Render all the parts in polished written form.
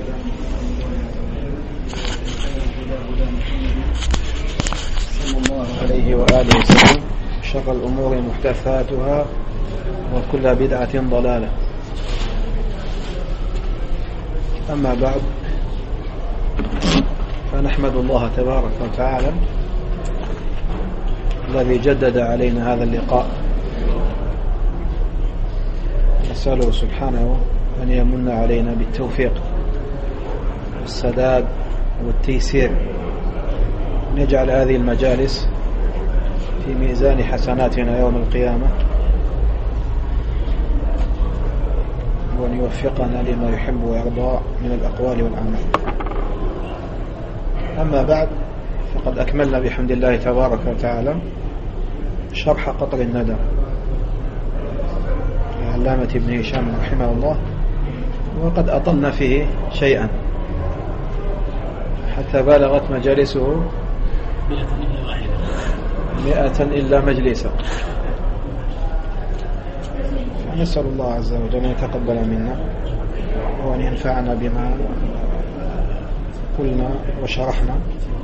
صلى الله عليه وآله وسلم. شر الأمور محدثاتها وكل بدعة ضلالة. أما بعد، فنحمد الله تبارك وتعالى الذي جدد علينا هذا اللقاء، نسأله سبحانه أن يمن علينا بالتوفيق والسداد والتيسير، أن يجعل هذه المجالس في ميزان حسناتنا يوم القيامة، وأن يوفقنا لما يحب ويرضى من الأقوال والأعمال. أما بعد، فقد أكملنا بحمد الله تبارك وتعالى شرح قطر الندى لعلامة ابن هشام رحمه الله، وقد أطلنا فيه شيئا حتى بالغت مجالسه 100 إلا مجلسا. نسأل الله عز وجل أن يتقبل منا وأن ينفعنا بما قلنا وشرحنا.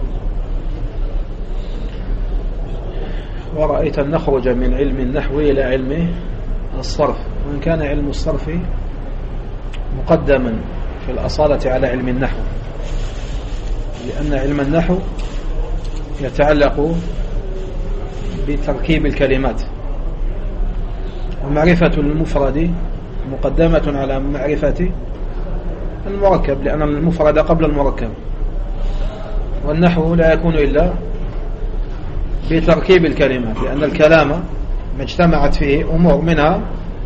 ورأيت أن نخرج من علم النحو إلى علم الصرف، وإن كان علم الصرف مقدما في الأصالة على علم النحو، لأن علم النحو يتعلق بتركيب الكلمات، ومعرفة المفرد مقدمة على معرفة المركب، لأن المفرد قبل المركب، والنحو لا يكون إلا بتركيب الكلمات، لأن الكلام ما اجتمعت فيه أمور منها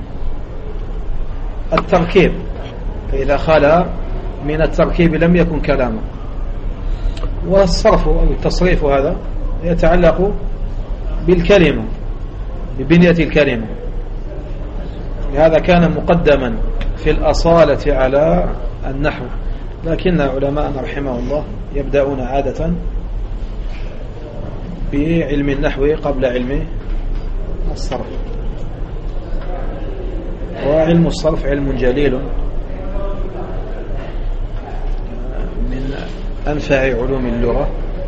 التركيب، فإذا خلا من التركيب لم يكن كلاما. والصرف أو التصريف هذا يتعلق بالكلمة، ببنية الكلمة، لهذا كان مقدما في الأصالة على النحو. لكن علماءنا رحمه الله يبدأون عادة بعلم النحو قبل علم الصرف. وعلم الصرف علم جليل من أنفع علوم اللغة،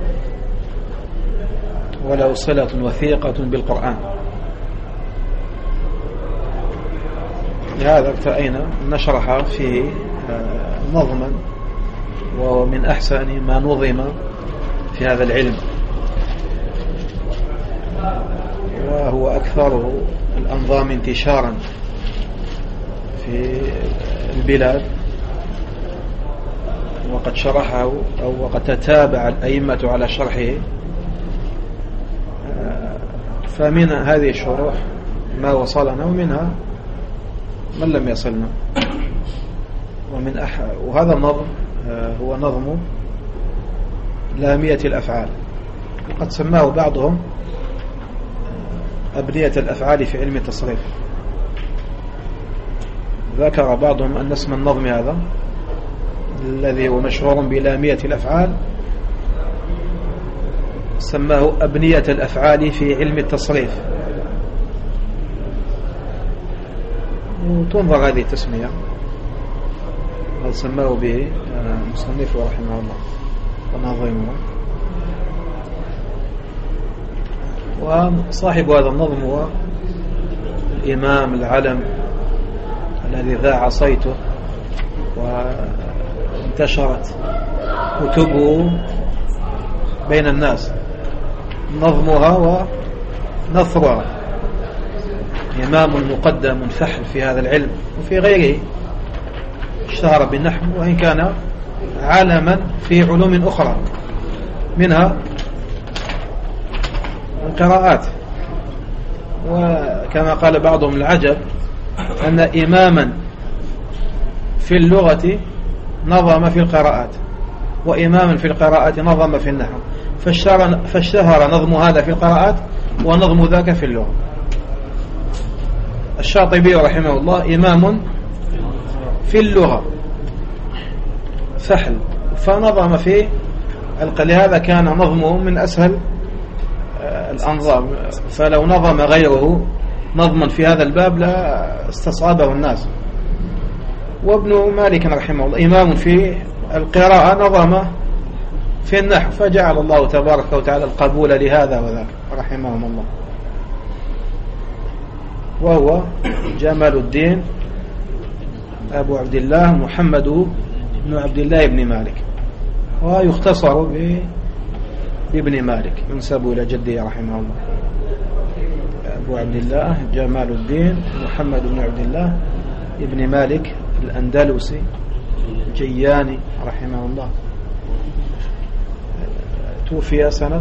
وله صلة وثيقة بالقرآن. لهذا ارتأينا نشرح فيه نظما، ومن أحسن ما نظم في هذا العلم، وهو أكثر الأنظام انتشارا في البلاد، وقد شرحه أو وقد تتابع الأئمة على شرحه. فمن هذه الشروح ما وصلنا، ومنها من لم يصلنا. وهذا النظم هو نظم لامية الأفعال، وقد سماه بعضهم أبنية الأفعال في علم التصريف. ذكر بعضهم أن اسم النظم هذا الذي هو مشهور بلامية الأفعال سماه أبنية الأفعال في علم التصريف، وتنظر هذه التسمية هل سماه به مصنف رحمه الله وناظمه. وصاحب هذا النظم هو الإمام العلم الذي ذاع صيته وانتشرت كتبه بين الناس، نظمها ونثرها. إمام مقدم فحل في هذا العلم وفي غيره، اشتهر بالنحو، وإن كان عالما في علوم أخرى منها القراءات. وكما قال بعضهم العجب أن إماما في اللغة نظم في القراءات، وإماما في القراءات نظم في النحو، فاشتهر نظم هذا في القراءات ونظم ذاك في اللغة. الشاطبي رحمه الله إمام في اللغة فحل، فنظم في لهذا كان نظمه من أسهل الأنظام، فلو نظم غيره نظما في هذا الباب لا استصعبه الناس. وابن مالك رحمه الله إمام في القراءة نظم في النحو، فجعل الله تبارك وتعالى القبول لهذا وذاك رحمهم الله. وهو جمال الدين أبو عبد الله محمد بن عبد الله بن مالك، ويختصر بابن مالك، ينسب إلى جده رحمه الله. أبو عبد الله جمال الدين محمد بن عبد الله ابن مالك الأندلسي جياني رحمه الله. توفي سنة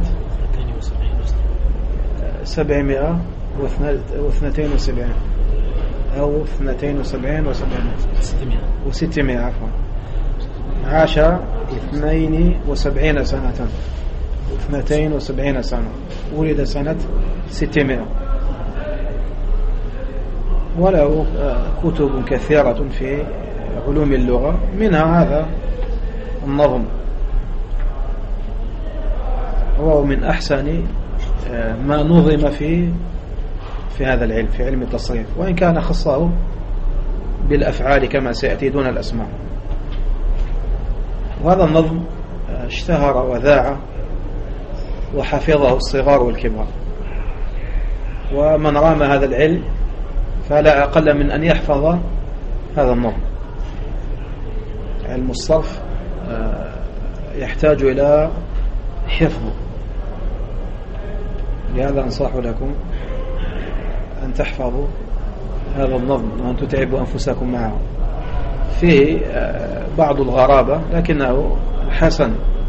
772 أو 72 و600 عفوا. عاش 72 سنة 72 سنة. ولد سنة 600. وله كتب كثيرة في علوم اللغة، منها هذا النظم، وهو من أحسن ما نظم في هذا العلم، في علم التصريف، وإن كان خصه بالأفعال كما سيأتي دون الأسماء. وهذا النظم اشتهر وذاع وحفظه الصغار والكبار، ومن رام هذا العلم فلا أقل من أن يحفظ هذا النظم. علم الصرف يحتاج إلى حفظه، لهذا أنصح لكم أن تحفظوا هذا النظم وأن تتعبوا أنفسكم معه. فيه بعض الغرابة لكنه حسن،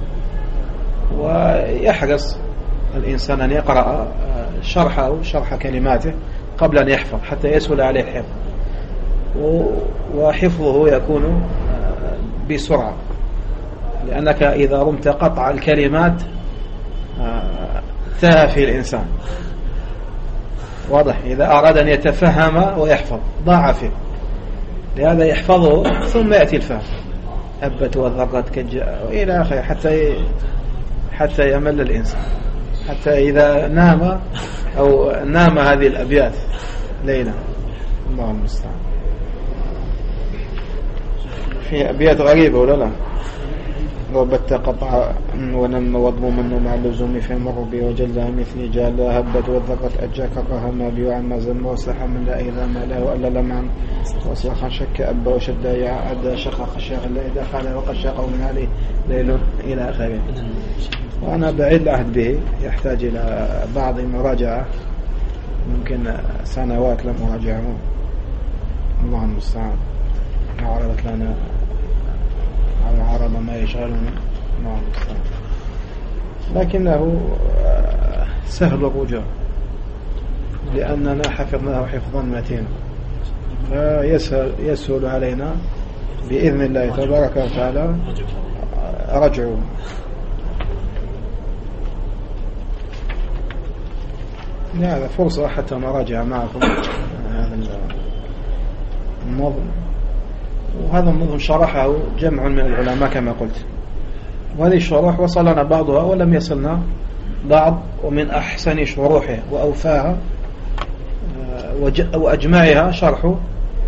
ويحرص الإنسان أن يقرأ شرحه، شرح كلماته، قبل أن يحفظ حتى يسهل عليه الحفظ، وحفظه يكون بسرعة، لأنك إذا رمت قطع الكلمات تاه في الإنسان. واضح؟ إذا أراد أن يتفهم ويحفظ ضاع فيه، لهذا يحفظه ثم يأتي الفهم. أبت وذرت كالجاء وإلى آخره، حتى يمل الإنسان، حتى إذا نام أو نام هذه الأبيات ليلا. الله المستعان. في أبيات غريبة ولا لا؟ وبت قطع ونم وضم مع اللزوم في مر بي وجلها مثلي جالها هبت وذقت أجاك قهما بي وعما زم وصحى من لا إذا ما له ألا لمعا وصخا شك أبا وشد يعد شخخ الشيخ اللي إذا خال وقد شاقوا من عليه ليل إلى آخره. وأنا بعيد العهد به، يحتاج إلى بعض مراجعة، ممكن سنوات لم أراجعه. الله المستعان. عرضت لنا على عرض ما يشغلنا، الله المستعان، لكنه سهل الرجوع لأننا حفظناه حفظا متينا، فيسهل علينا بإذن الله تبارك وتعالى رجعوا. هذا فرصة حتى نراجع معكم هذا النظم. وهذا النظم شرحه جمع من العلماء كما قلت، وهذه الشروح وصلنا بعضها ولم يصلنا بعض. ومن أحسن شروحه وأوفاها وأجمعها شرح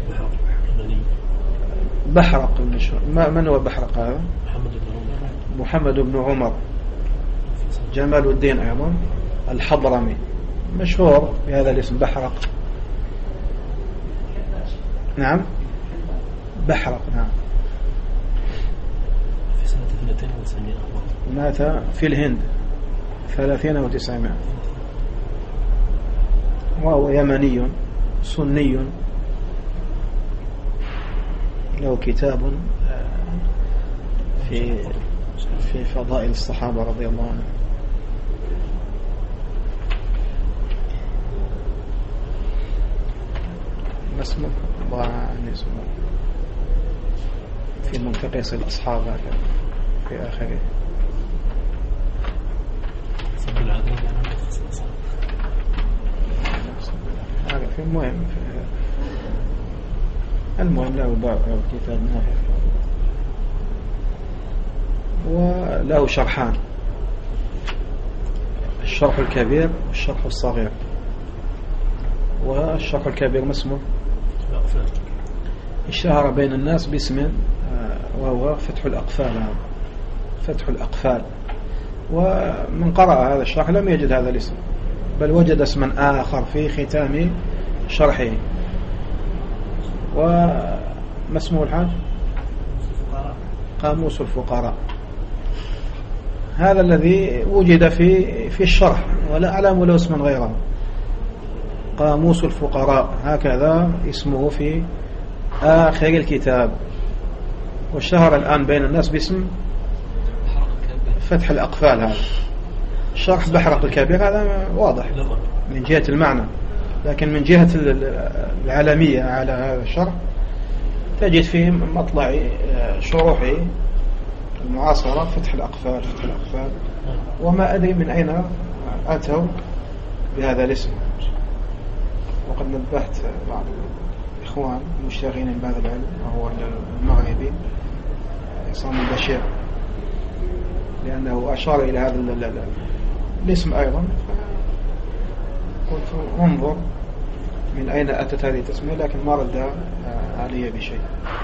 بحرق. من هو بحرق هذا؟ محمد بن عمر جمال الدين أيضا الحضرمي، مشهور بهذا الاسم بحرق. نعم بحرق. نعم. في سنة 3200 مات في الهند 3900، وهو يمني سني، له كتاب في فضائل الصحابة رضي الله عنهم. اسمه ضاع عني اسمه في منتقص الأصحاب في آخره. هذا في المهم له باع كتاب نافع، وله شرحان، الشرح الكبير والشرح الصغير. والشرح الكبير ما اسمه؟ اشتهر بين الناس باسم وهو فتح الأقفال. فتح الأقفال. ومن قرأ هذا الشرح لم يجد هذا الاسم، بل وجد اسما آخر في ختام شرحه. وما اسمه الحاج؟ قاموس الفقراء. هذا الذي وجد في الشرح، ولا أعلم له اسما غيره. قاموس الفقراء هكذا اسمه في آخر الكتاب، واشتهر الآن بين الناس باسم فتح الأقفال. هذا شرح بحرق الكبير هذا واضح من جهة المعنى، لكن من جهة العالمية على هذا الشرح تجد في مطلع شروحه المعاصرة فتح الأقفال. فتح الأقفال. وما أدري من أين أتوا بهذا الاسم، وقد نبهت بعض الإخوان المشتغلين بهذا العلم وهو المغربي عصام البشير، لأنه أشار إلى هذا الاسم أيضا، قلت انظر من أين أتت هذه التسمية، لكن ما رد علي بشيء.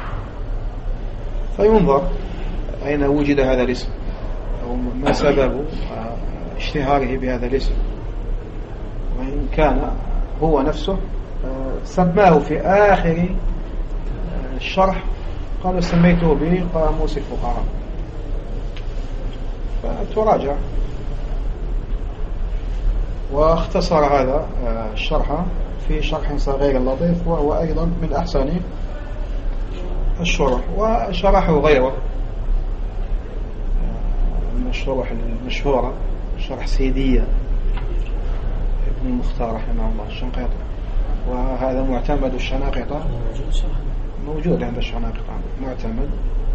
فينظر أين وجد هذا الاسم، أو ما سبب اشتهاره بهذا الاسم. وإن كان هو نفسه سماه في آخر الشرح، قال سميته بقاموس الفقراء، فتراجع. واختصر هذا الشرح في شرح صغير لطيف، وهو أيضا من أحسن الشرح، وشرحه غيره من الشروح المشهورة، شرح سيدية ابن المختار رحمه الله الشنقيطي، وهذا معتمد الشناقطة، موجود عند الشناقطة، معتمد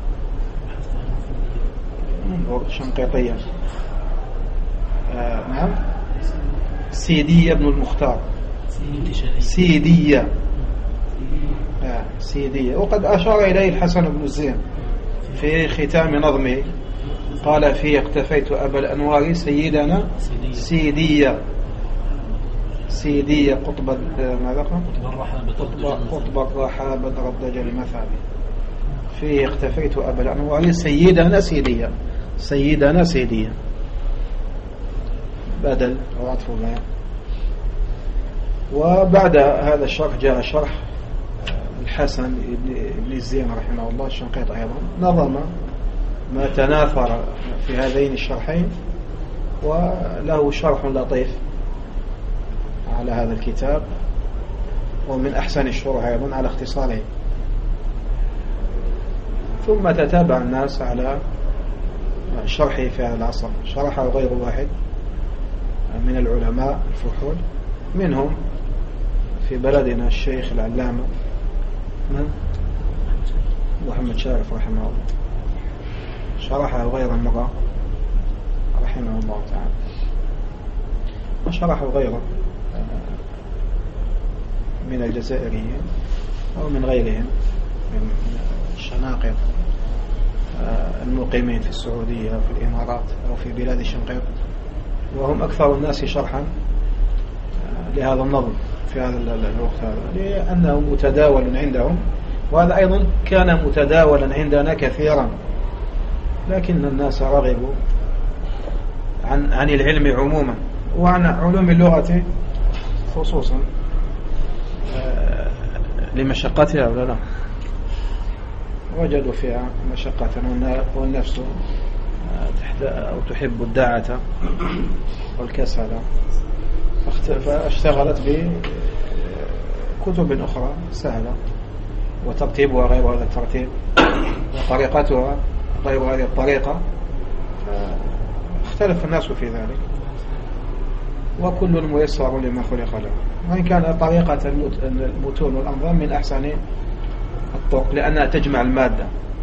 شنقيطية. نعم، سيدية ابن المختار، سيدية. سيدية. وقد أشار إليه الحسن بن الزين في ختام نظمه، قال فيه اقتفيت أبا الأنوار سيدنا سيدية. سيدية قطب ماذا قال؟ قطب الرحى بدر الدجل مثابي. فيه اقتفيت أبا الأنوار سيدنا سيدية. سيدنا سيدية بدل وعطف الله. وبعد هذا الشرح جاء شرح الحسن بن الزين رحمه الله الشنقيط، أيضا نظم ما تناثر في هذين الشرحين، وله شرح لطيف على هذا الكتاب، ومن أحسن الشروح أيضا على اختصاره. ثم تتابع الناس على شرحه في هذا العصر، شرحه غير واحد من العلماء الفحول، منهم في بلدنا الشيخ العلامة محمد شارف رحمه الله، شرحه غير مرة رحمه الله تعالى، وشرحه غيره من الجزائريين أو من غيرهم من الشناقط المقيمين في السعودية أو في الإمارات أو في بلاد الشنقيط، وهم أكثر الناس شرحا لهذا النظم في هذا الوقت هذا، لأنه متداول عندهم، وهذا أيضا كان متداولا عندنا كثيرا، لكن الناس رغبوا عن العلم عموما وعن علوم اللغة خصوصا لمشقتها ولا لا، وجدوا فيها مشقة، والنفس تحب الدعة والكسل، فاشتغلت بكتب أخرى سهلة وترتيبها غير هذا الترتيب وطريقتها غير هذه الطريقة، اختلف الناس في ذلك، وكل ميسر لما خلق له. وإن كان طريقة المتون والأنظام من أحسن الطرق، لأنها تجمع المادة،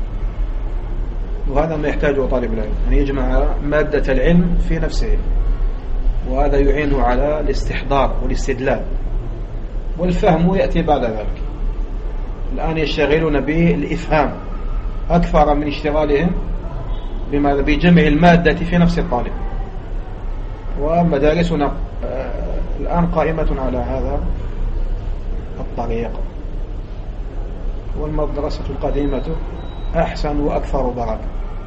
وهذا ما يحتاجه طالب العلم، أن يجمع مادة العلم في نفسه، وهذا يعينه على الاستحضار والاستدلال، والفهم يأتي بعد ذلك. الآن يشتغلون بالإفهام أكثر من اشتغالهم بجمع المادة في نفس الطالب، ومدارسنا الآن قائمة على هذا الطريق. والمدرسة القديمة أحسن وأكثر بركة.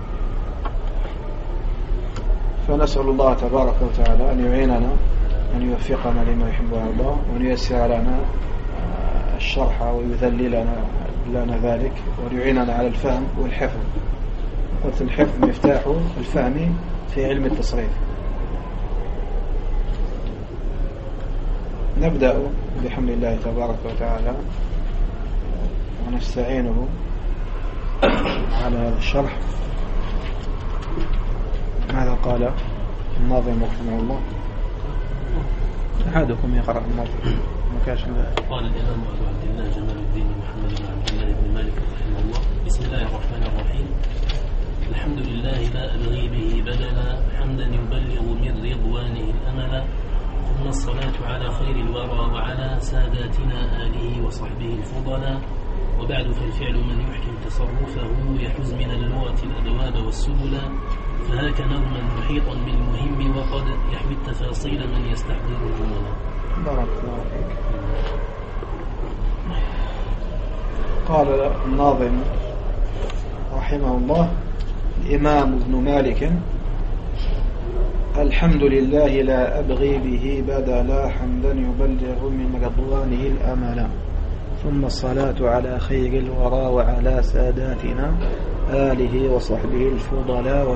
فنسأل الله تبارك وتعالى أن يعيننا، أن يوفقنا لما يحب ويرضى، وأن ييسر لنا الشرح ويذلل لنا ذلك، وأن يعيننا على الفهم والحفظ. قلت الحفظ مفتاح الفهم في علم التصريف. نبدأ بحمد الله تبارك وتعالى ونستعينه على هذا الشرح. ماذا قال الناظم رحمه الله؟ أحدكم يقرأ الناظم. قال الإمام أبو عبد الله جمال الدين محمد بن عبد الله بن مالك رحمه الله: بسم الله الرحمن الرحيم. الحمد لله لا أبغي به بدلا، حمدا يبلغ من رضوانه الأملا، ثم الصلاة على خير الورى وعلى ساداتنا آله وصحبه الفضلا. وبعد فالفعل من يحكم تصرفه يحوز من اللغة الأدواب والسبلا، فهاك نظما محيطا بالمهم وقد يحوي التفاصيل من يستحضر الجملا. بارك الله فيك. قال الناظم رحمه الله الإمام ابن مالك: الحمد لله لا أبغي به بدلا، حمدا يبلغ من رضوانه الأملا، ثم الصلاة على خير الورى وعلى ساداتنا آله وصحبه الفضلاء.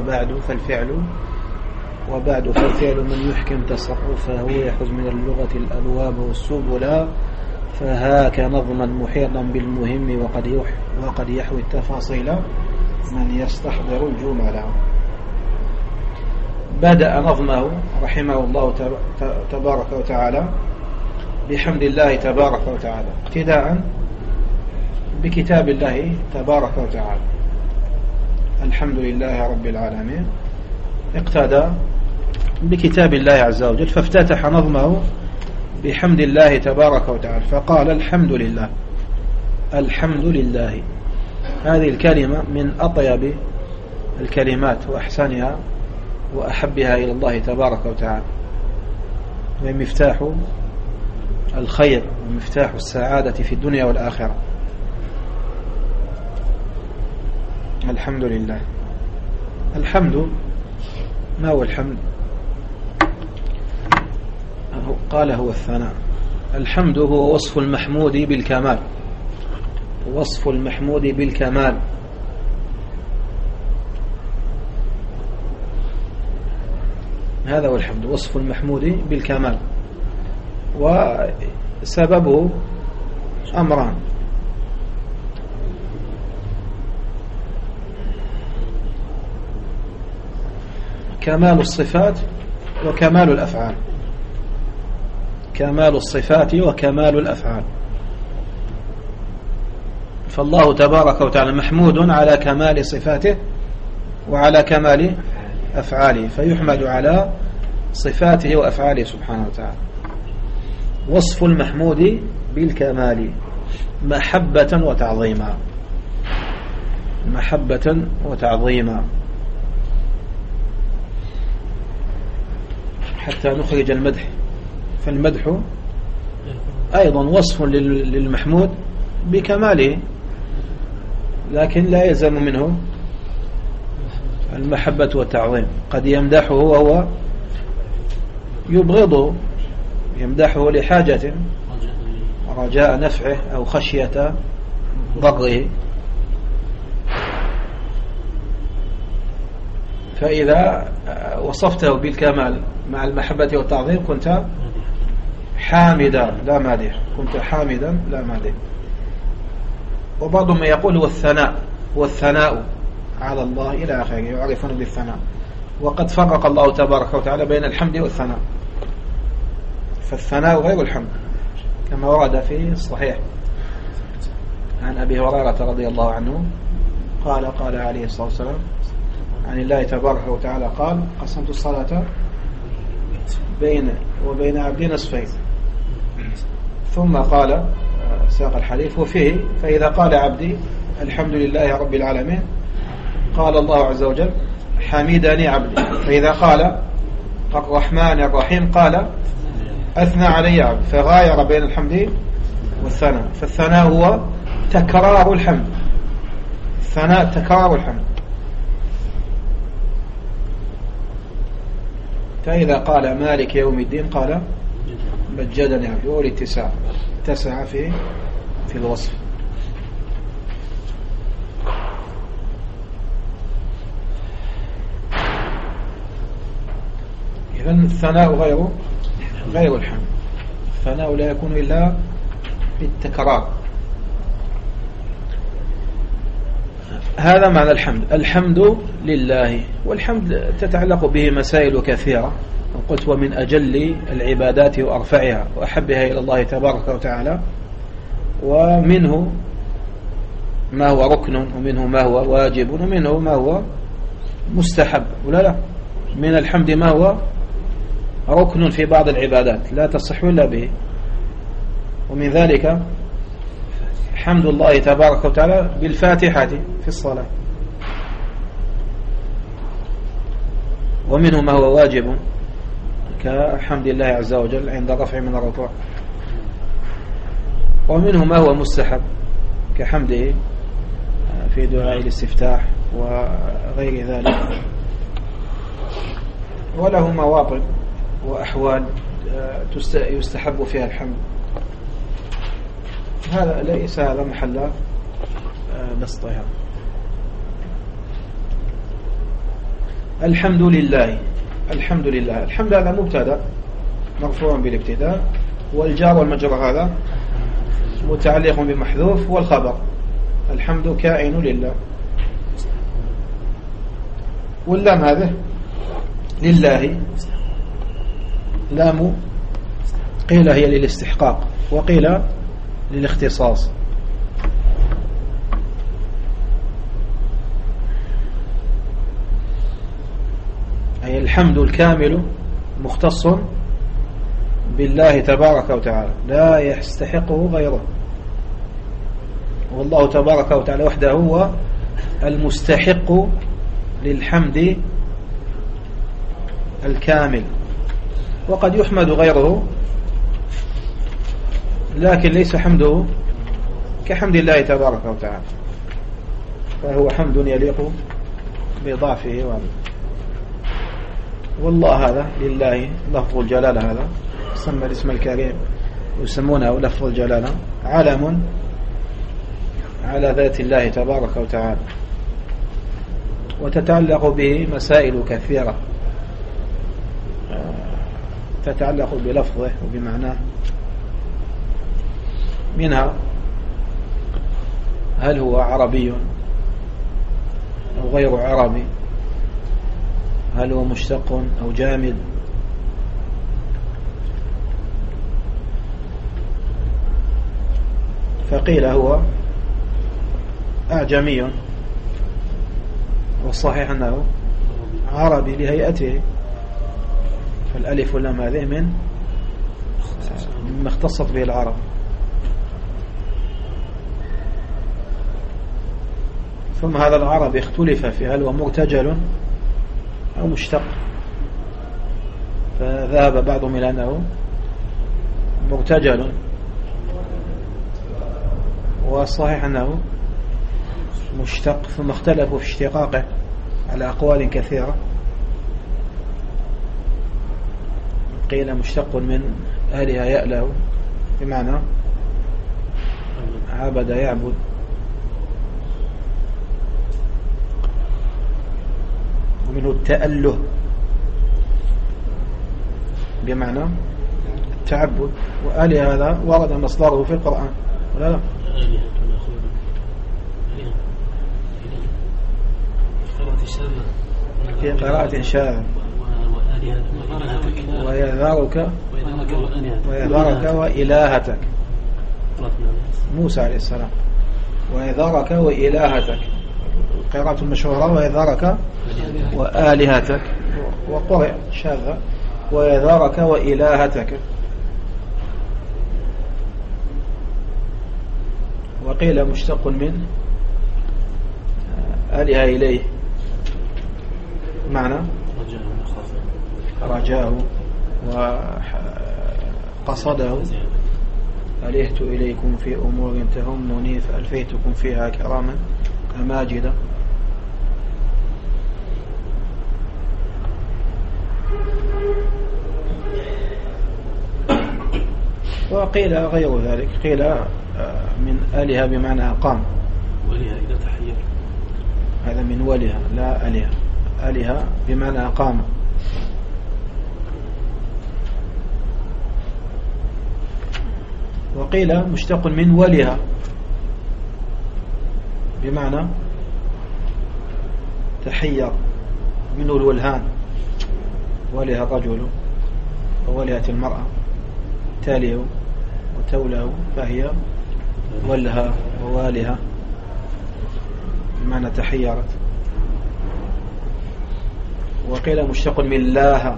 وبعد فالفعل من يحكم تصرفه يحوز من اللغة الأبواب والسبلا، فهاك نظما محيطا بالمهم وقد يحوي التفاصيل من يستحضر الجمل. بدأ نظمه رحمه الله تبارك وتعالى بحمد الله تبارك وتعالى، ابتداء بكتاب الله تبارك وتعالى. الحمد لله رب العالمين، اقتدى بكتاب الله عز وجل، فافتتح نظمه بحمد الله تبارك وتعالى، فقال: الحمد لله. الحمد لله، هذه الكلمة من أطيب الكلمات وأحسنها وأحبها إلى الله تبارك وتعالى، وهي مفتاح الخير ومفتاح السعادة في الدنيا والآخرة. الحمد لله. الحمد، ما هو الحمد؟ قال: هو الثناء. الحمد هو وصف المحمود بالكمال، وصف المحمود بالكمال. هذا هو الحمد، وصف المحمود بالكمال. وسببه أمران: كمال الصفات وكمال الأفعال. كمال الصفات وكمال الأفعال. فالله تبارك وتعالى محمود على كمال صفاته وعلى كمال أفعاله، فيحمد على صفاته وأفعاله سبحانه وتعالى. وصف المحمود بالكمال محبة وتعظيما. محبة وتعظيما، حتى نخرج المدح. فالمدح أيضا وصف للمحمود بكماله، لكن لا يلزم منه المحبة والتعظيم. قد يمدحه وهو يبغضه، يمدحه لحاجة رجاء نفعه أو خشية ضره، فإذا وصفته بالكمال مع المحبة والتعظيم كنت حامدا لا مادح، كنت حامدا لا مادح. وبعضهم يقول هو الثناء، والثناء على الله إلى آخره، يعرفون بالثناء. وقد فرق الله تبارك وتعالى بين الحمد والثناء، فالثناء غير الحمد، كما ورد في الصحيح عن أبي هريرة رضي الله عنه قال عليه الصلاة والسلام عن الله تبارك وتعالى قال: قسمت الصلاة بين وبين عبدي نصفين. ثم قال ساق الحديث وفيه: فإذا قال عبدي الحمد لله رب العالمين قال الله عز وجل: حمدني عبدي. فإذا قال الرحمن الرحيم قال: أثنى علي عبدي. فغاير بين الحمد والثناء. فالثناء هو تكرار الحمد، الثناء تكرار الحمد. فإذا قال مالك يوم الدين قال مجدني عبدي، والاتساع اتسع في الوصف. إذن الثناء غير الحمد. الثناء لا يكون إلا بالتكرار. هذا معنى الحمد. الحمد لله، والحمد تتعلق به مسائل كثيرة. قلت ومن أجل العبادات وأرفعها وأحبها إلى الله تبارك وتعالى، ومنه ما هو ركن، ومنه ما هو واجب، ومنه ما هو مستحب، ولا لا؟ من الحمد ما هو ركن في بعض العبادات لا تصح إلا به، ومن ذلك حمد الله تبارك وتعالى بالفاتحة في الصلاة. ومنه ما هو واجب كحمد الله عز وجل عند الرفع من الركوع، ومنه ما هو مستحب كحمده في دعاء الاستفتاح وغير ذلك. وله مواطن وأحوال يستحب فيها الحمد. هذا ليس هذا محل بسطها. الحمد لله. الحمد لله، الحمد هذا مبتدا مرفوع بالابتداء، والجار والمجرور هذا متعلق بمحذوف، والخبر الحمد كائن لله. واللام هذا لله لام قيل هي للاستحقاق وقيل للاختصاص. أي الحمد الكامل مختص بالله تبارك وتعالى لا يستحقه غيره، والله تبارك وتعالى وحده هو المستحق للحمد الكامل. وقد يحمد غيره لكن ليس حمده كحمد الله تبارك وتعالى، فهو حمد يليق بضعفه وعلمه. والله هذا لله لفظ الجلالة، هذا يسمى الاسم الكريم يسمونه لفظ الجلالة، علم على ذات الله تبارك وتعالى، وتتعلق به مسائل كثيرة تتعلق بلفظه وبمعناه. منها هل هو عربي أو غير عربي، هل هو مشتق أو جامد، فقيل هو أعجمي، والصحيح أنه عربي لهيئته، فالألف واللام هذه مما اختصت به العرب. ثم هذا العربي اختلف في هل هو مرتجل أو مشتق، فذهب بعضهم إلى أنه مرتجل، والصحيح أنه مشتق. ثم اختلفوا في اشتقاقه على أقوال كثيرة. قيل مشتق من أهلها يأله بمعنى عبد يعبد، ومنه التأله بمعنى التعبد. وآله هذا ورد مصدره في القرآن ولا لا؟ في قراءة شاذة ويذارك وإلهتك، موسى عليه السلام، ويذارك وإلهتك، القراءة المشهورة ويذارك وآلهتك، وقرئ شاذة ويذارك وإلهتك. وقيل مشتق من آلهة إليه، معنى رجاه وقصده. ألهت إليكم في أمور تهمني فألفيتكم فيها كراما أماجد. وقيل غير ذلك، قيل من آلهة بمعنى أقام. ولها إذا تحير، هذا من ولها لا آلهة، آلهة بمعنى أقام. وقيل مشتق من ولها بمعنى تحير، منه الولهان، ولها الرجل وولهت المرأة، تاليه وتوله، فهي ولها ووالها بمعنى تحيرت. وقيل مشتق من لاها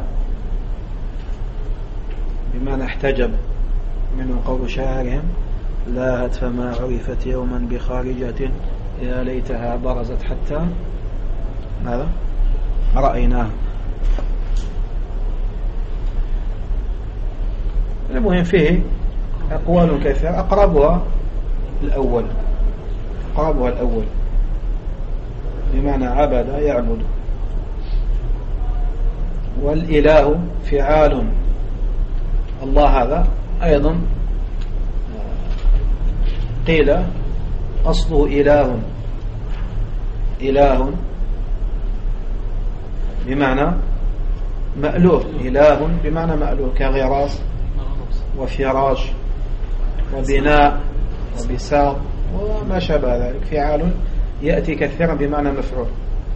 بمعنى احتجب، منه قول شاعرهم: لاهت فما عرفت يوما بخارجة، يا ليتها برزت حتى ماذا رأيناها. المهم فيه أقوال كثيرة، أقربها الأول بمعنى عبد يعبد. والإله فعال، الله هذا أيضا قيل أصله إله بمعنى مألوه، إله بمعنى مألوه، كغراس وفراش وبناء وبساط وما شابه ذلك. فعال يأتي كثيرا بمعنى مفعول،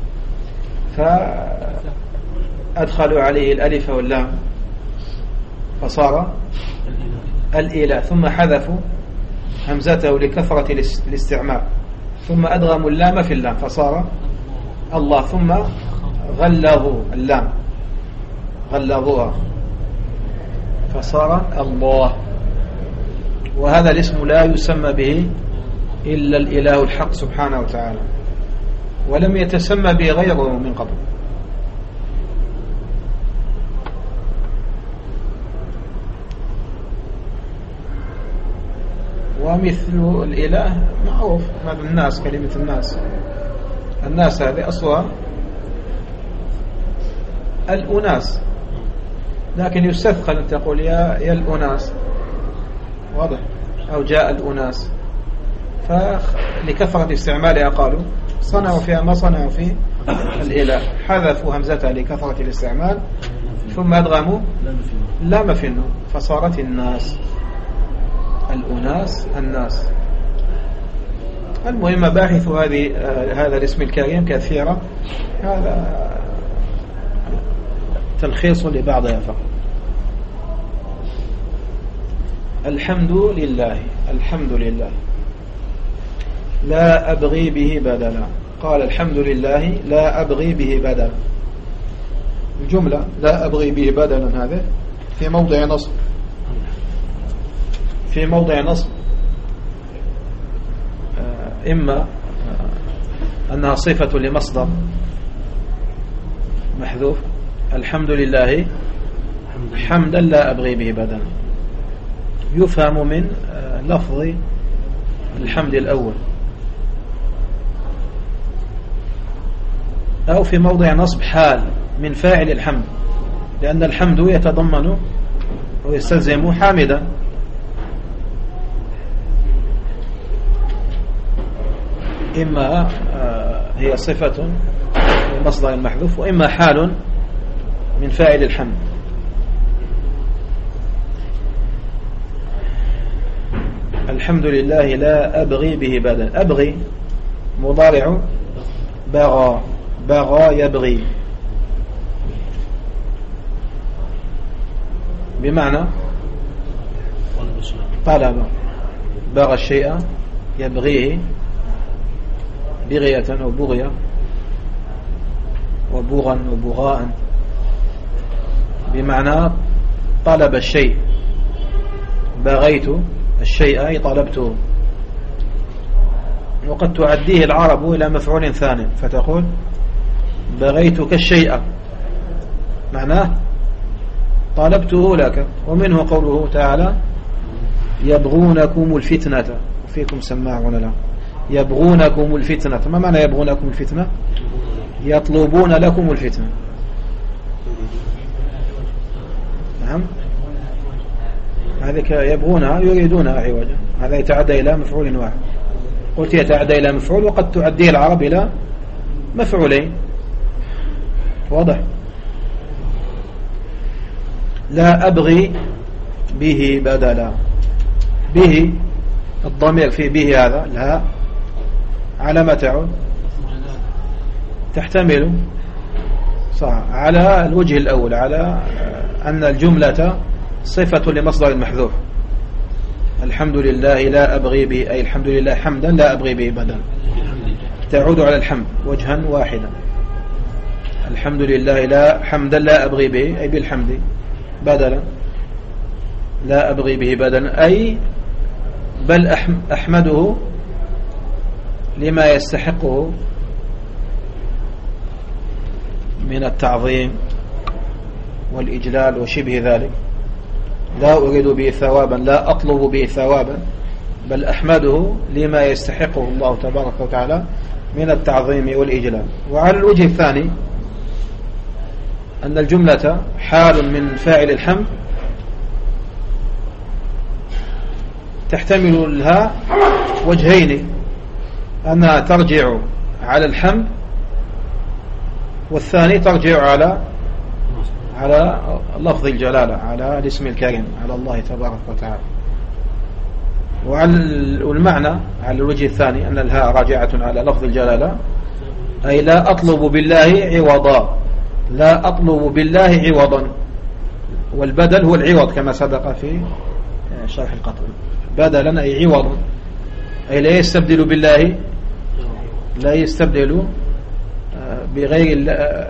فأدخلوا عليه الألف واللام فصار الإله، ثم حذفوا همزته لكثرة الاستعمال، ثم أدغموا اللام في اللام فصار الله، ثم غلظوا اللام، غلظوها فصار الله. وهذا الاسم لا يسمى به إلا الإله الحق سبحانه وتعالى، ولم يتسمى به غيره من قبل. ومثل الإله معروف، هذا الناس، كلمة الناس هذه أصلها الأناس، لكن يستثقل أن تقول يا الأناس، واضح، أو جاء الأناس، فلكثرة استعمالها قالوا صنعوا فيها ما صنعوا في الإله، حذفوا همزتها لكثرة الاستعمال ثم أدغموا لام في النون فصارت الناس، الأناس الناس. المهم مباحث هذا الاسم الكريم كثيرة، هذا تلخيص لبعضها فقط. الحمد لله لا أبغي به بدلا. قال الحمد لله لا أبغي به بدلا، الجملة لا أبغي به بدلا هذا في موضع نصب، إما أنها صفة لمصدر محذوف، الحمد لله حمدا لا أبغي به بدلا، يفهم من لفظ الحمد الأول، أو في موضع نصب حال من فاعل الحمد، لأن الحمد يتضمن ويستلزم حامدا، إما هي صفة لمصدر محذوف، وإما حال من فاعل الحمد. الحمد لله لا أبغي به بدلا. أبغي مضارع بغى يبغي، بمعنى طلب، بغى الشيء يبغيه بغية أو بغية، وبغا وبغاء، بمعنى طلب الشيء، بغيت الشيء أي طلبته. وقد تعديه العرب إلى مفعول ثاني فتقول بغيتك الشيء، معناه طلبته لك. ومنه قوله تعالى يبغونكم الفتنة وفيكم سماعون له، يبغونكم الفتنة. ما معنى يبغونكم الفتنة؟ يطلبون لكم الفتنة. نعم، هذه يبغونها يريدونها عوجا، هذا يتعدى إلى مفعول واحد. قلت يتعدى إلى مفعول، وقد تعديه العرب إلى مفعولين. واضح؟ لا أبغي به بدلا. به الضمير في به هذا لا على ما تعود تحتمل صح على الوجه الأول، على أن الجملة صفة لمصدر المحذوف. الحمد لله لا أبغي به، أي الحمد لله حمدا لا أبغي به بدلا، تعود على الحمد وجها واحدا. الحمد لله لا حمدا لا أبغي به، أي بالحمد بدلا لا أبغي به بدلا، أي بل أحمده لما يستحقه من التعظيم والإجلال وشبه ذلك. لا أريد به ثوابا، لا أطلب به ثوابا، بل أحمده لما يستحقه الله تبارك وتعالى من التعظيم والإجلال. وعلى الوجه الثاني أن الجملة حال من فاعل الحمد تحتمل لها وجهين، أنها ترجع على الحمد، والثاني ترجع على لفظ الجلالة، على الاسم الكريم، على الله تبارك وتعالى. والمعنى على الوجه الثاني أن الهاء راجعة على لفظ الجلالة، أي لا أطلب بالله عوضا، لا أطلب بالله عوضا. والبدل هو العوض كما سبق في شرح القطع، بدلا أي عوضا، أي لا يستبدل بالله، لا يستبدل بغير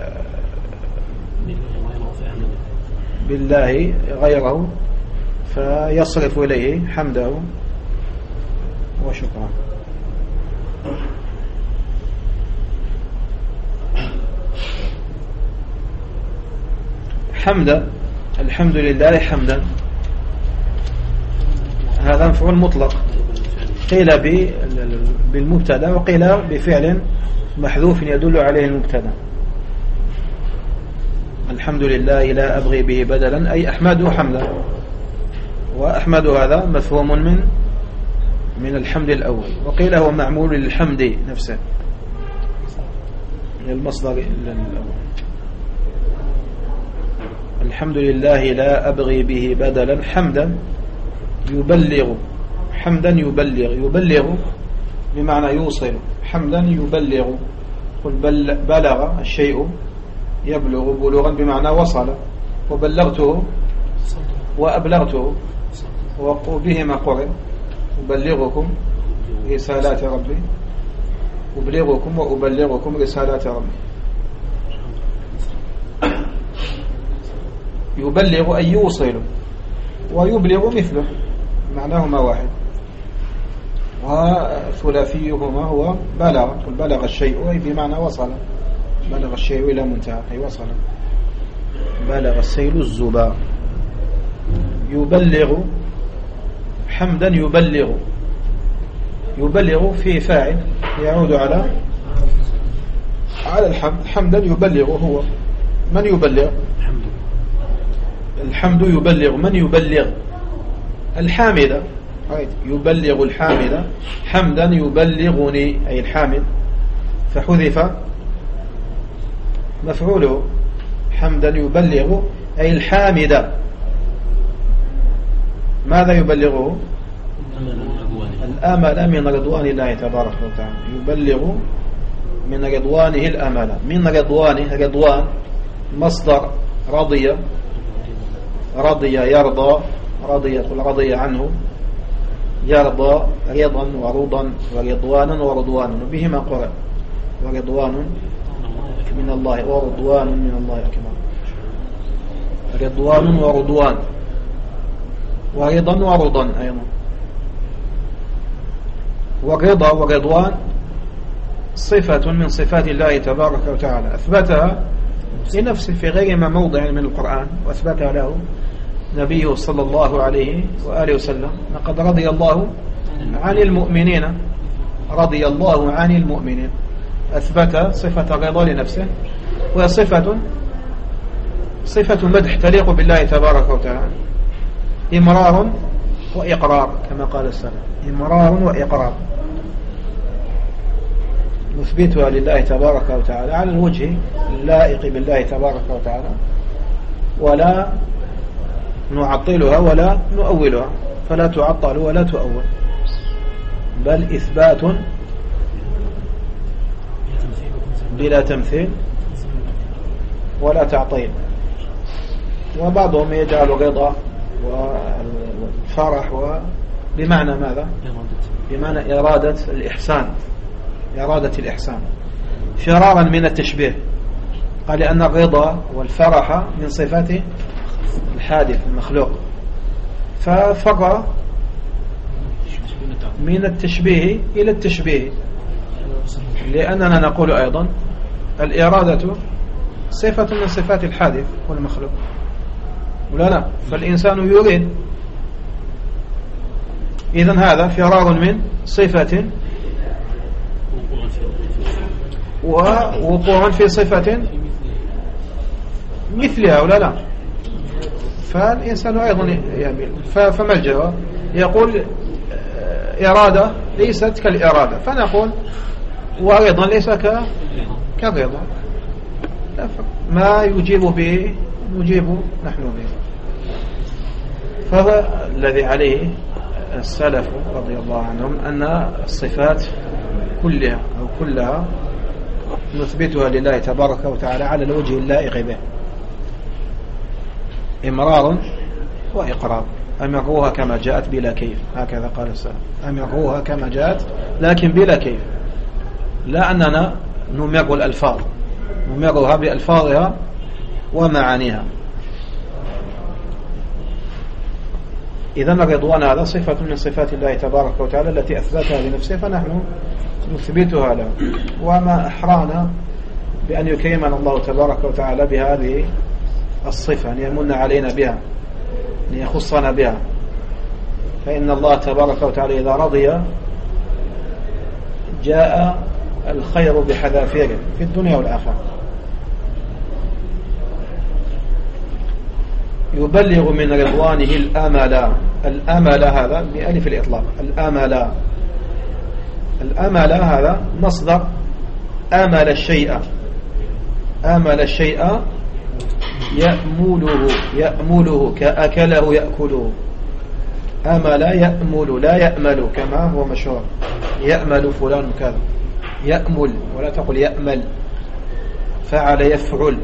بالله غيره، فيصرف إليه حمده وشكره. حمدا، الحمد لله حمدا، هذا مفعول مطلق، قيل بالمبتدا وقيل بفعل محذوف يدل عليه المبتدا. الحمد لله لا أبغي به بدلا، أي أحمده حمدا، وأحمد هذا مفهوم من الحمد الأول، وقيل هو معمول للحمد نفسه، للمصدر الأول. الحمد لله لا أبغي به بدلا، حمدا يبلغ، حمدا يبلغ بمعنى يوصل، حمدا يبلغ. قل بلغ الشيء يبلغ بلوغا بمعنى وصل، وبلغته وأبلغته، وبهما قرن. أبلغكم رسالات ربي، أبلغكم وأبلغكم رسالات ربي. يبلغ أي يوصل، ويبلغ مثله، معناهما واحد، وثلاثيهما هو بلغ. قل بلغ الشيء أي بمعنى وصل، بلغ الشيء إلى منتهى أي وصل. بلغ السيل الزبا. يبلغ حمدا يبلغ، يبلغ في فاعل يعود على الحمد. حمدا يبلغ هو من يبلغ؟ الحمد يبلغ من يبلغ؟ الحامدة، يبلغ الحامدة. حمدا يبلغني أي الحامد، فحذف مفعوله. حمدا يبلغ أي الحامدة، ماذا يبلغه؟ الأمل من رضوان الله تبارك وتعالى. يبلغ من رضوانه الأمل. من رضوانه، رضوان مصدر رضي، رضي يرضى، رضي يقول رضي عنه، يرضى رضا ورضا ورضوانا ورضوانا، بهما قرأ. ورضوان من الله ورضوان من الله أكبر. رضوان ورضوان، ورضا ورضا أيضا. والرضا ورضوان صفة من صفات الله تبارك وتعالى، أثبتها لنفسه في غير ما موضع من القرآن، وأثبتها له نبيه صلى الله عليه وآله وسلم. لقد رضي الله عن المؤمنين رضي الله عن المؤمنين، أثبت صفة الرضا لنفسه، وهي صفة مدح تليق بالله تبارك وتعالى، إمرار وإقرار كما قال السلام، إمرار وإقرار نثبتها لله تبارك وتعالى على الوجه اللائق بالله تبارك وتعالى، ولا نعطلها ولا نؤولها، فلا تعطل ولا تؤول، بل إثبات بلا تمثيل ولا تعطيل. وبعضهم يجعل رضا والفرح بمعنى ماذا؟ بمعنى إرادة الإحسان، إرادة الإحسان فرارا من التشبيه. قال لأن الرضا والفرح من صفات الحادث المخلوق، ففر من التشبيه إلى التشبيه، لأننا نقول أيضا الإرادة صفة من صفات الحادث والمخلوق، ولا لا؟ فالإنسان يريد، إذن هذا فرار من صفة ووقوعا في صفة مثلها، ولا لا؟ فالإنسان أيضا يميل، فما الجواب؟ يقول إرادة ليست كالإرادة، فنقول ورضا ليس كالرضا، ما يجيب به نجيب نحن به. فهذا الذي عليه السلف رضي الله عنهم، أن الصفات كلها نثبتها لله تبارك وتعالى على الوجه اللائق به، إمرار وإقرار، أمروها كما جاءت بلا كيف، هكذا قال السلف، أمروها كما جاءت لكن بلا كيف، لا أننا نمر الألفاظ، نمرها بألفاظها ومعانيها. إذن الرضوان هذا صفة من صفات الله تبارك وتعالى التي أثبتها لنفسه، فنحن نثبتها له. وما أحرانا بأن يكرمنا الله تبارك وتعالى بهذه الصفة، أن يمن علينا بها، أن يخصنا بها، فإن الله تبارك وتعالى إذا رضي جاء الخير بحذافيره في الدنيا والآخرة. يبلغ من رضوانه الأمل هذا بألف الإطلاق، الأمل هذا مصدر أمل الشيء يأمله كأكله يأكله، أمل يأمل لا يأمل كما هو مشهور، يأمل فلان كذا، يأمل ولا تقل يأمل، فعل يفعل.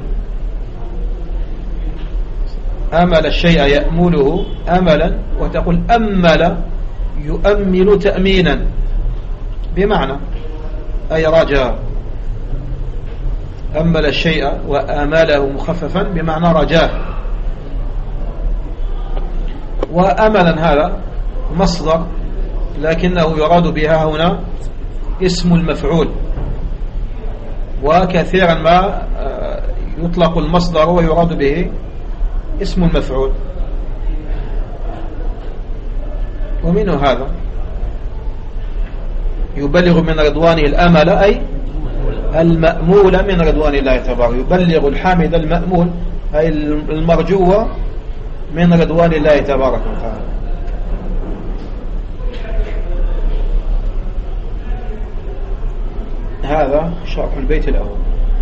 أمل الشيء يأمله أملا، وتقول أمل يؤمل تأمينا، بمعنى أي رجاء، أمل الشيء وآمله مخففا بمعنى رجاء. وأملا هذا مصدر، لكنه يراد بها هنا اسم المفعول، وكثيرا ما يطلق المصدر ويراد به اسم المفعول، ومنه هذا يبلغ من رضوانه الأمل، أي المأمول من رضوان الله تبارك، يبلغ الحامد المأمول أي المرجو من رضوان الله تبارك وتعالى. هذا شرح البيت الأول.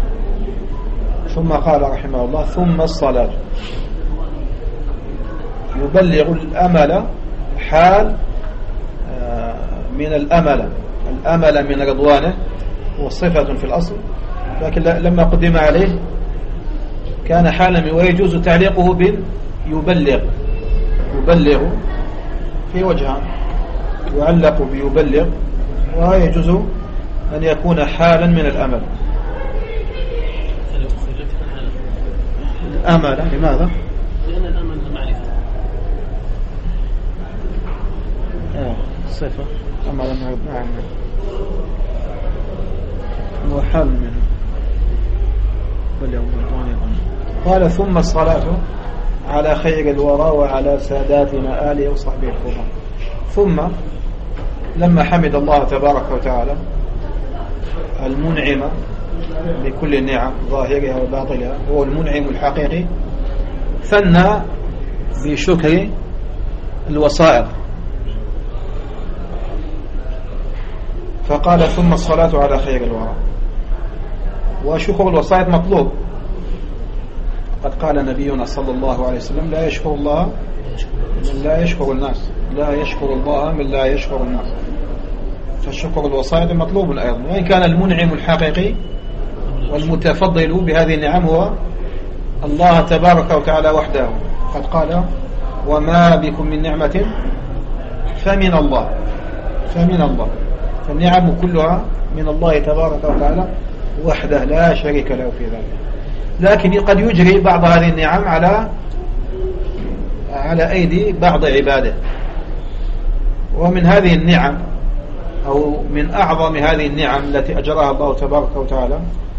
ثم قال رحمه الله ثم الصلاة، يبلغ الأمل حال من الأمل من رضوانه، وصفة في الأصل، لكن لما قدم عليه كان حالا، ويجوز تعليقه يبلغ في وجهان، يعلق بيبلغ، ويجوز أن يكون حالا من الأمل. الأمل لماذا؟ لأن الأمل معرفة، صفة أمل نعم، وحال منه بل قال ثم الصلاة على خير الورى وعلى ساداتنا آله وصحبه الكرام. ثم لما حمد الله تبارك وتعالى المنعم بكل النعم ظاهرها وباطنها، هو المنعم الحقيقي، ثنى بشكر الوسائط فقال ثم الصلاة على خير الورى. وشكر الوسائط مطلوب، قد قال نبينا صلى الله عليه وسلم لا يشكر الله من لا يشكر الناس، لا يشكر الله من لا يشكر الناس. فالشكر الوسائط مطلوب أيضا، وإن كان المنعم الحقيقي والمتفضل بهذه النعم هو الله تبارك وتعالى وحده، قد قال وما بكم من نعمة فمن الله، فمن الله، فالنعم كلها من الله تبارك وتعالى وحده لا شريك له في ذلك. لكن قد يجري بعض هذه النعم على أيدي بعض عباده. ومن هذه النعم أو من أعظم هذه النعم التي أجراها الله تبارك وتعالى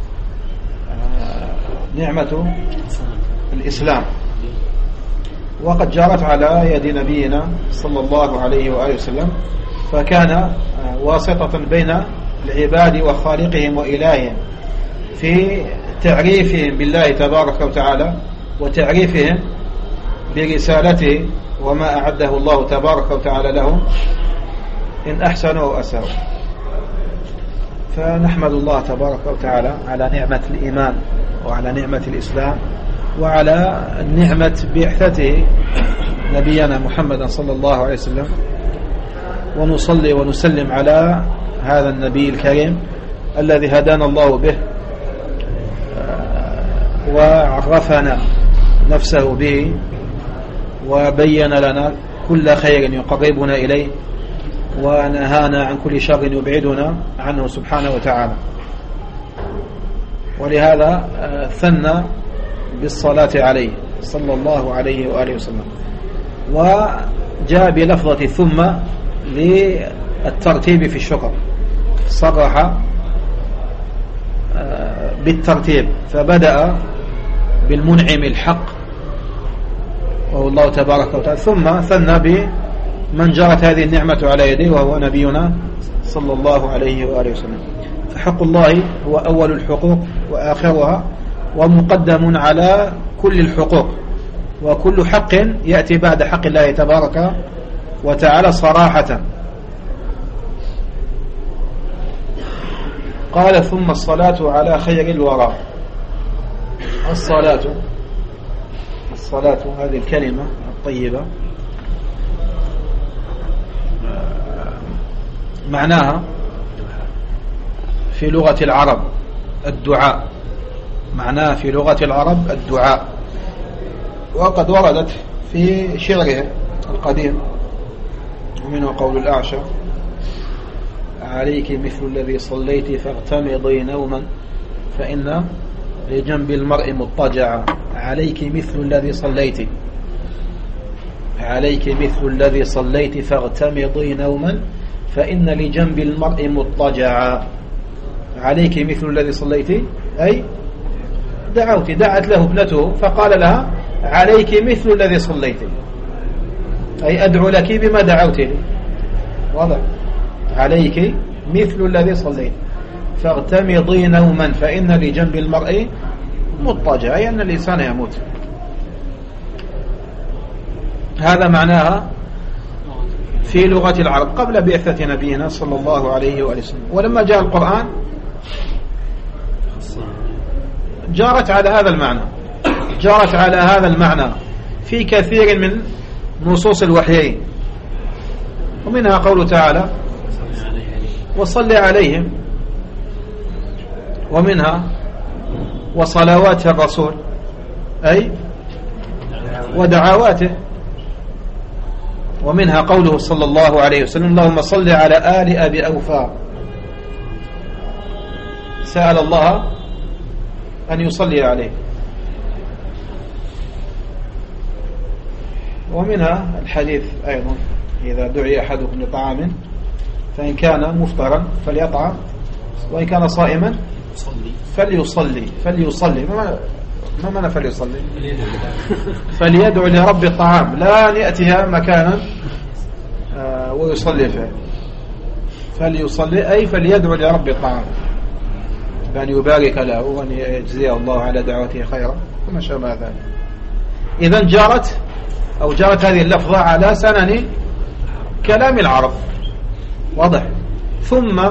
نعمة الإسلام، وقد جرت على يد نبينا صلى الله عليه وآله وسلم، فكان واسطة بين العباد وخالقهم وإلههم في تعريفهم بالله تبارك وتعالى وتعريفهم برسالته وما أعده الله تبارك وتعالى لهم إن أحسنوا أو أساءوا. فنحمد الله تبارك وتعالى على نعمة الإيمان وعلى نعمة الإسلام وعلى نعمة بعثته نبينا محمد صلى الله عليه وسلم، ونصلي ونسلم على هذا النبي الكريم الذي هدانا الله به وعرفنا نفسه به وبين لنا كل خير يقربنا إليه ونهانا عن كل شر يبعدنا عنه سبحانه وتعالى. ولهذا ثنى بالصلاة عليه صلى الله عليه وآله وسلم، وجاء بلفظة ثم للترتيب في الشكر، صرح بالترتيب، فبدأ بالمنعم الحق وهو الله تبارك وتعالى، ثم ثنى بمن جرت هذه النعمة على يديه وهو نبينا صلى الله عليه وآله وسلم. فحق الله هو أول الحقوق وآخرها ومقدم على كل الحقوق، وكل حق يأتي بعد حق الله تبارك وتعالى صراحة. قال ثم الصلاة على خير الورى. الصلاة هذه الكلمة الطيبة معناها في لغة العرب الدعاء، معناها في لغة العرب الدعاء، وقد وردت في شعره القديم، ومنه قول الأعشى عليك مثل الذي صليت فاغتمضي نوما فإن لجنب المرء مضطجعا. عليك مثل الذي صليت، عليك مثل الذي صليت فاغتمضي نوما فإن لجنب المرء مضطجعا. عليك مثل الذي صليت أي دعت له ابنته فقال لها عليك مثل الذي صليت، أي أدعو لك بما دعوت لي. واضح؟ عليك مثل الذي صليت فاغتمضي نوما فإن لجنب المرء مضطجع، أي أن الإنسان يموت. هذا معناها في لغة العرب قبل بعثة نبينا صلى الله عليه وآله وسلم. ولما جاء القرآن جارت على هذا المعنى، جارت على هذا المعنى في كثير من نصوص الوحيين، ومنها قوله تعالى وصل عليهم، ومنها وصلوات الرسول أي ودعواته، ومنها قوله صلى الله عليه وسلم اللهم صل على آل أبي أوفى، سأل الله أن يصلي عليه. ومنها الحديث أيضا إذا دعي أحدكم لطعام فإن كان مفطرا فليطعم وإن كان صائما فليصلي. ما معنى فليصلي؟ فليدعو لرب الطعام، لا يأتيها مكانا ويصلي فيه. فليصلي أي فليدعو لرب الطعام بأن يبارك له وأن يجزيه الله على دعوته خيرا وما شابه ذلك. إذن جرت هذه اللفظة على سنن كلام العرب واضح، ثم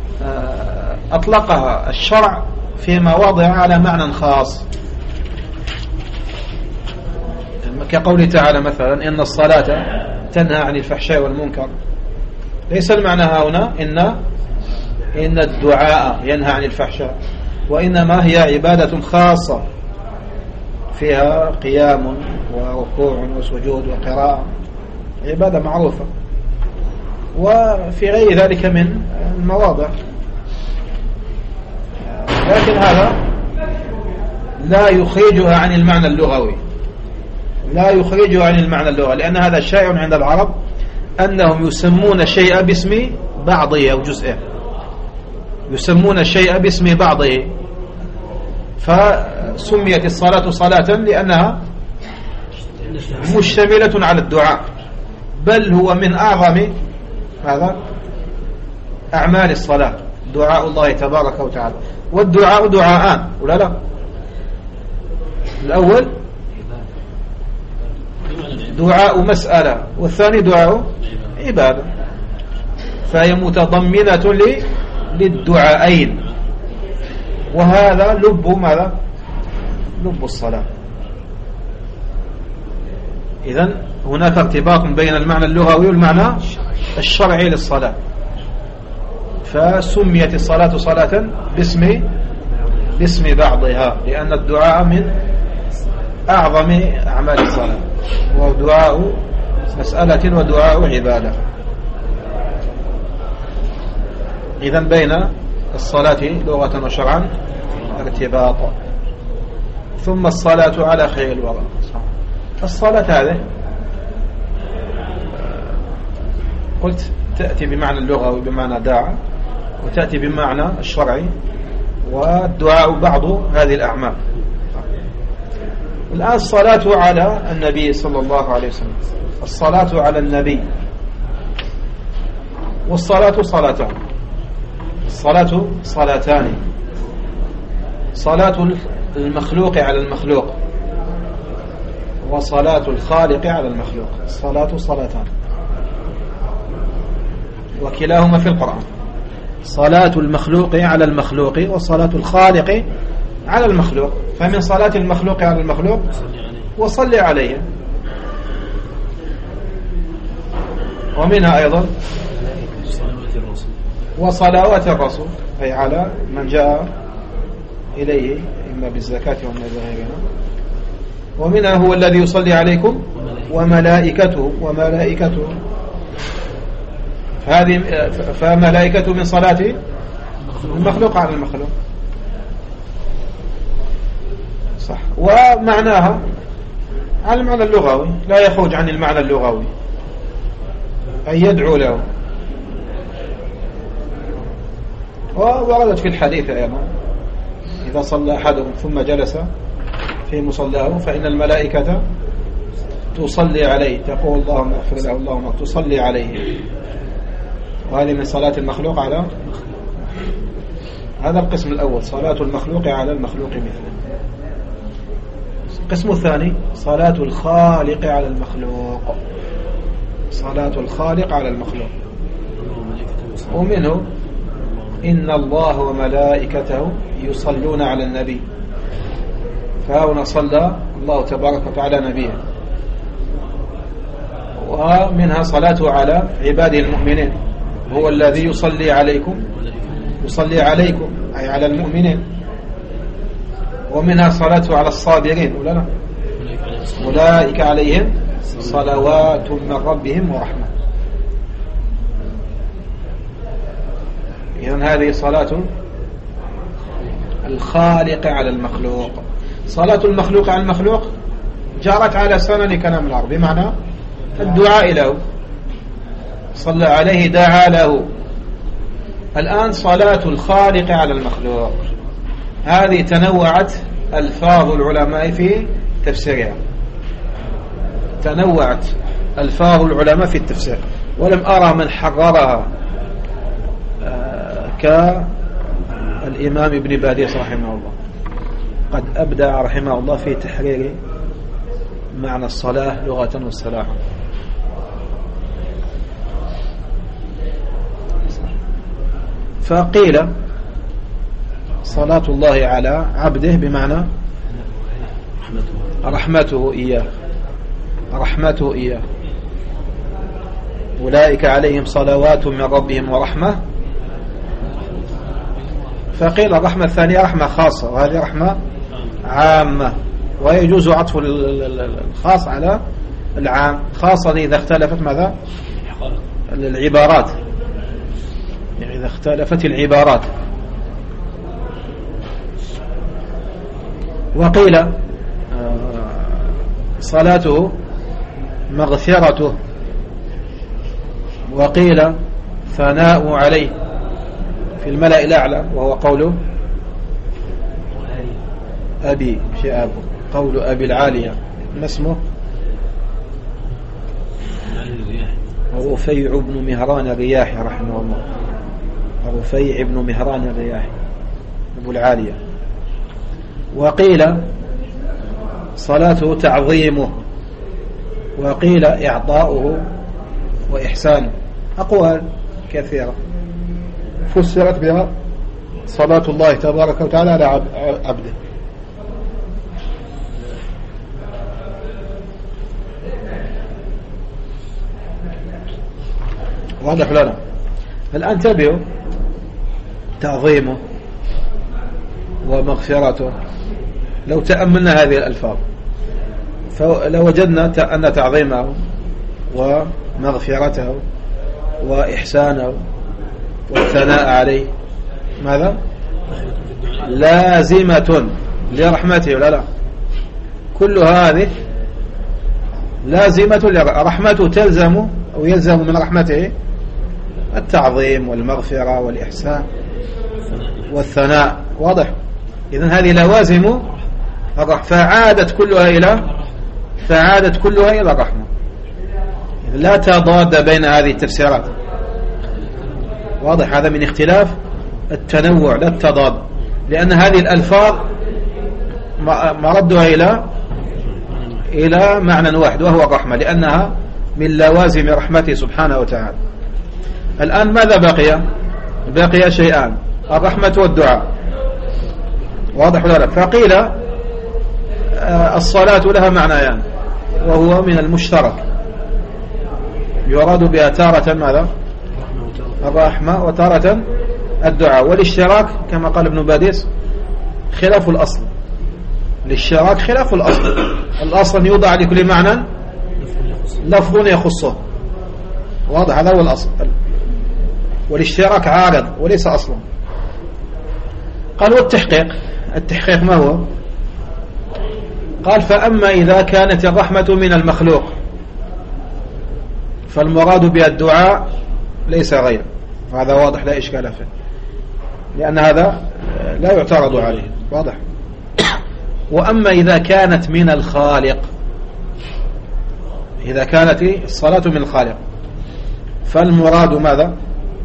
أطلقها الشرع في مواضع على معنى خاص، كقوله تعالى مثلا إن الصلاة تنهى عن الفحشاء والمنكر. ليس المعنى هنا إن الدعاء ينهى عن الفحشاء، وإنما هي عبادة خاصة فيها قيام وركوع وسجود وقراءة، عبادة معروفة، وفي غير ذلك من المواضع. لكن هذا لا يخرجها عن المعنى اللغوي، لأن هذا شائع عند العرب أنهم يسمون الشيء باسم بعضه أو جزئه، يسمون الشيء باسم بعضه، فسميت الصلاة صلاة لأنها مشتملة على الدعاء، بل هو من أعظم هذا أعمال الصلاة دعاء الله تبارك وتعالى. والدعاء دعاءان ولا لا؟ الأول دعاء مسألة، والثاني دعاء عبادة، فهي متضمنة للدعاءين، وهذا لب الصلاة. إذن هناك ارتباط بين المعنى اللغوي والمعنى الشرعي للصلاة، فسميت الصلاة صلاة باسم بعضها، لأن الدعاء من أعظم أعمال الصلاة، ودعاء مسألة ودعاء عبادة. إذن بين الصلاة لغة وشرعا ارتباط. ثم الصلاة على خير الورى. الصلاة هذه قلت تأتي بمعنى اللغوي بمعنى داعى، وتأتي بمعنى الشرعي، والدعاء بعض هذه الأعمال. الآن الصلاة على النبي صلى الله عليه وسلم، الصلاة على النبي، والصلاة صلاتان، الصلاة صلاتان، صلاة المخلوق على المخلوق، وصلاة الخالق على المخلوق. الصلاة صلاتان، وكلاهما في القرآن، صلاة المخلوق على المخلوق وصلاة الخالق على المخلوق. فمن صلاة المخلوق على المخلوق وصلي عليه، ومنها أيضا وصلوات الرسول، أي على من جاء إليه إما بالزكاة وما غيرها. ومنها هو الذي يصلي عليكم وملائكته هذه، فملائكته من صلاة المخلوق على المخلوق، صح. ومعناها على المعنى اللغوي، لا يخرج عن المعنى اللغوي، أن يدعو له. ووردت في الحديث أيضا إذا صلى أحدهم ثم جلس في مصلاه فإن الملائكة تصلي عليه، تقول اللهم اغفر له، اللهم تصلي عليه. وهذه من صلاة المخلوق على هذا القسم الأول، صلاة المخلوق على المخلوق مثله. القسم الثاني صلاة الخالق على المخلوق، صلاة الخالق على المخلوق. ومنه إن الله وملائكته يصلون على النبي، فهنا صلى الله تبارك وتعالى نبيه. ومنها صلاته على عباده المؤمنين، هو الذي يصلي عليكم أي على المؤمنين. ومنها صلاته على الصابرين، ولا لا؟ أولئك عليهم صلوات من ربهم ورحمة. إذن هذه صلاة الخالق على المخلوق. صلاة المخلوق على المخلوق جرت على سنن كلام العرب، بمعنى الدعاء له، صلى عليه دعا له. الآن صلاة الخالق على المخلوق، هذه تنوعت ألفاظ العلماء في تفسيرها، تنوعت ألفاظ العلماء في التفسير، ولم أرى من حررها كالإمام ابن باديس رحمه الله، قد أبدع رحمه الله في تحرير معنى الصلاة لغة واصطلاحا. فقيل صلاة الله على عبده بمعنى رحمته إياه، رحمته إياه. أولئك عليهم صلوات من ربهم ورحمة. فقيل الرحمة الثانية رحمة خاصة، وهذه رحمة عامة، ويجوز عطف الخاص على العام، خاصة إذا اختلفت ماذا العبارات، يعني إذا اختلفت العبارات. وقيل صلاته مغفرته، وقيل ثناء عليه في الملأ الأعلى، وهو قول أبي شيء أبو، قول أبي العالية، ما اسمه؟ رفيع بن مهران الرياحي رحمه الله، رفيع بن مهران الرياحي أبو العالية. وقيل صلاته تعظيمه، وقيل إعطاؤه وإحسانه. أقوال كثيرة فسرت بها صلاة الله تبارك وتعالى على عبده. واضح لنا الآن؟ تبعوا تعظيمه ومغفرته. لو تأملنا هذه الألفاظ فلوجدنا أن تعظيمه ومغفرته وإحسانه والثناء عليه ماذا؟ لازمة لرحمته، ولا لا؟ كل هذه لازمة لرحمته، تلزم أو يلزم من رحمته التعظيم والمغفرة والإحسان والثناء. واضح؟ إذن هذه لوازم فعادت كلها إلى الرحمة. لا تضاد بين هذه التفسيرات. واضح؟ هذا من اختلاف التنوع لا التضاد، لأن هذه الألفاظ مردها إلى معنى واحد وهو الرحمة، لأنها من لوازم رحمته سبحانه وتعالى. الآن ماذا بقي شيئان، الرحمة والدعاء. واضح ولا لا؟ فقيل الصلاة لها معنيان، وهو من المشترك، يراد بها تارة ماذا؟ الرحمة، وتارة الدعاء. والاشتراك كما قال ابن باديس خلاف الأصل، الاشتراك خلاف الأصل. الأصل يوضع لكل معنى لفظ يخصه. واضح؟ هذا هو الأصل. والاشتراك عارض وليس أصلا. قال التحقيق ما هو؟ قال فأما إذا كانت الرحمة من المخلوق فالمراد بها الدعاء ليس غير، هذا واضح لا إشكال فيه، لأن هذا لا يعترض عليه. واضح؟ وأما إذا كانت من الخالق، إذا كانت الصلاة من الخالق فالمراد ماذا؟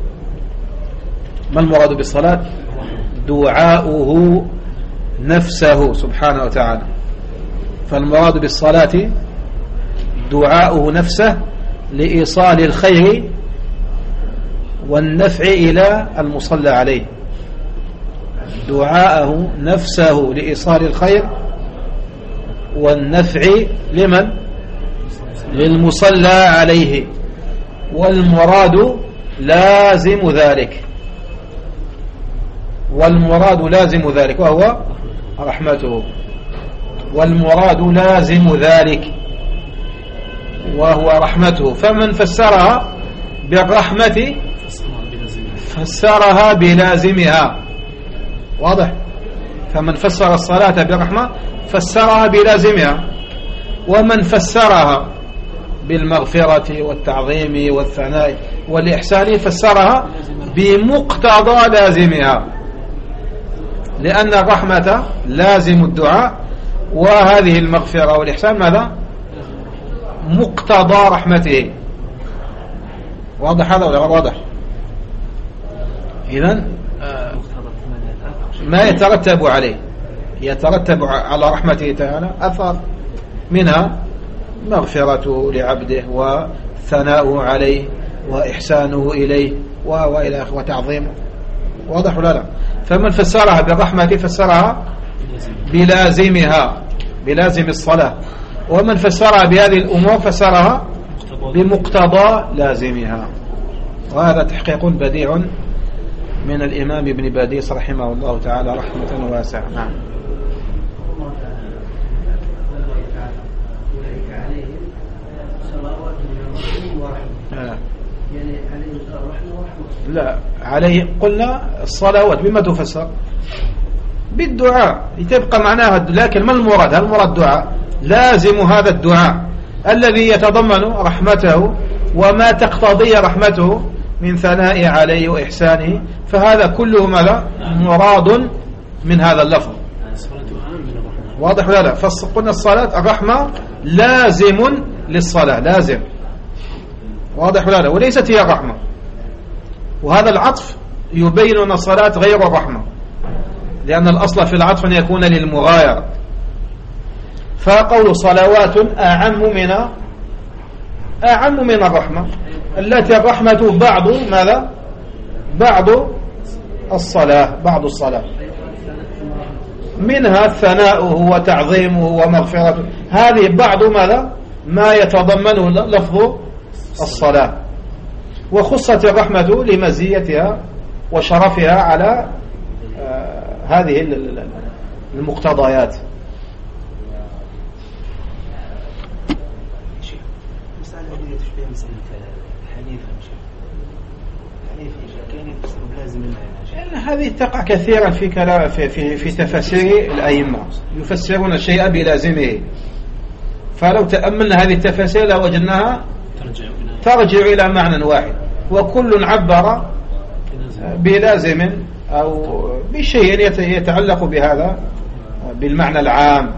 ما المراد بالصلاة؟ دعاؤه نفسه سبحانه وتعالى. فالمراد بالصلاة دعاؤه نفسه لإيصال الخير والنفع إلى المصلى عليه، دعاءه نفسه لإيصال الخير والنفع لمن؟ للمصلى عليه. والمراد لازم ذلك، والمراد لازم ذلك وهو رحمته، والمراد لازم ذلك وهو رحمته. فمن فسرها بالرحمة فسرها بلازمها. واضح؟ فمن فسر الصلاة بالرحمة فسرها بلازمها، ومن فسرها بالمغفرة والتعظيم والثناء والإحسان فسرها بمقتضى لازمها، لأن الرحمة لازم الدعاء، وهذه المغفرة والإحسان ماذا؟ مقتضى رحمته. واضح هذا ولا واضح؟ إذن ما يترتب عليه، يترتب على رحمته تعالى أثر، منها مغفرته لعبده وثناؤه عليه وإحسانه إليه وإلى آخره وتعظيمه. واضح ولا لا؟ فمن فسرها بالرحمة فسرها بلازمها، بلازم الصلاة، ومن فسرها بهذه الأمور فسرها بمقتضى لازمها. وهذا تحقيق بديع من الإمام ابن باديس رحمه الله تعالى رحمة واسعة. نعم. لا عليه قلنا الصلوات بما تفسر بالدعاء تبقى معناها، لكن ما المراد؟ هل المراد دعاء؟ لازم هذا الدعاء الذي يتضمن رحمته وما تقتضي رحمته من ثناء عليه وإحسانه، فهذا كله ماذا؟ مراد من هذا اللفظ. واضح ولا لا؟ فقلنا الصلاة الرحمة لازم للصلاة، لازم. واضح ولا لا؟ وليست هي الرحمة. وهذا العطف يبين أن الصلاة غير الرحمة، لأن الأصل في العطف أن يكون للمغايرة. فقول صلوات أعم من الرحمة، التي الرحمة بعض ماذا؟ بعض الصلاة منها ثناؤه وتعظيمه ومغفرته، هذه بعض ماذا؟ ما يتضمنه لفظ الصلاة. وخصت الرحمة لمزيتها وشرفها على هذه المقتضيات. هذه تقع كثيرا في كلام في تفاسير الأئمة، يفسرون الشيء بلازمه. فلو تأملنا هذه التفاسير لوجدناها ترجع إلى معنى واحد، وكل عبر بلازم أو بشيء يتعلق بهذا بالمعنى العام.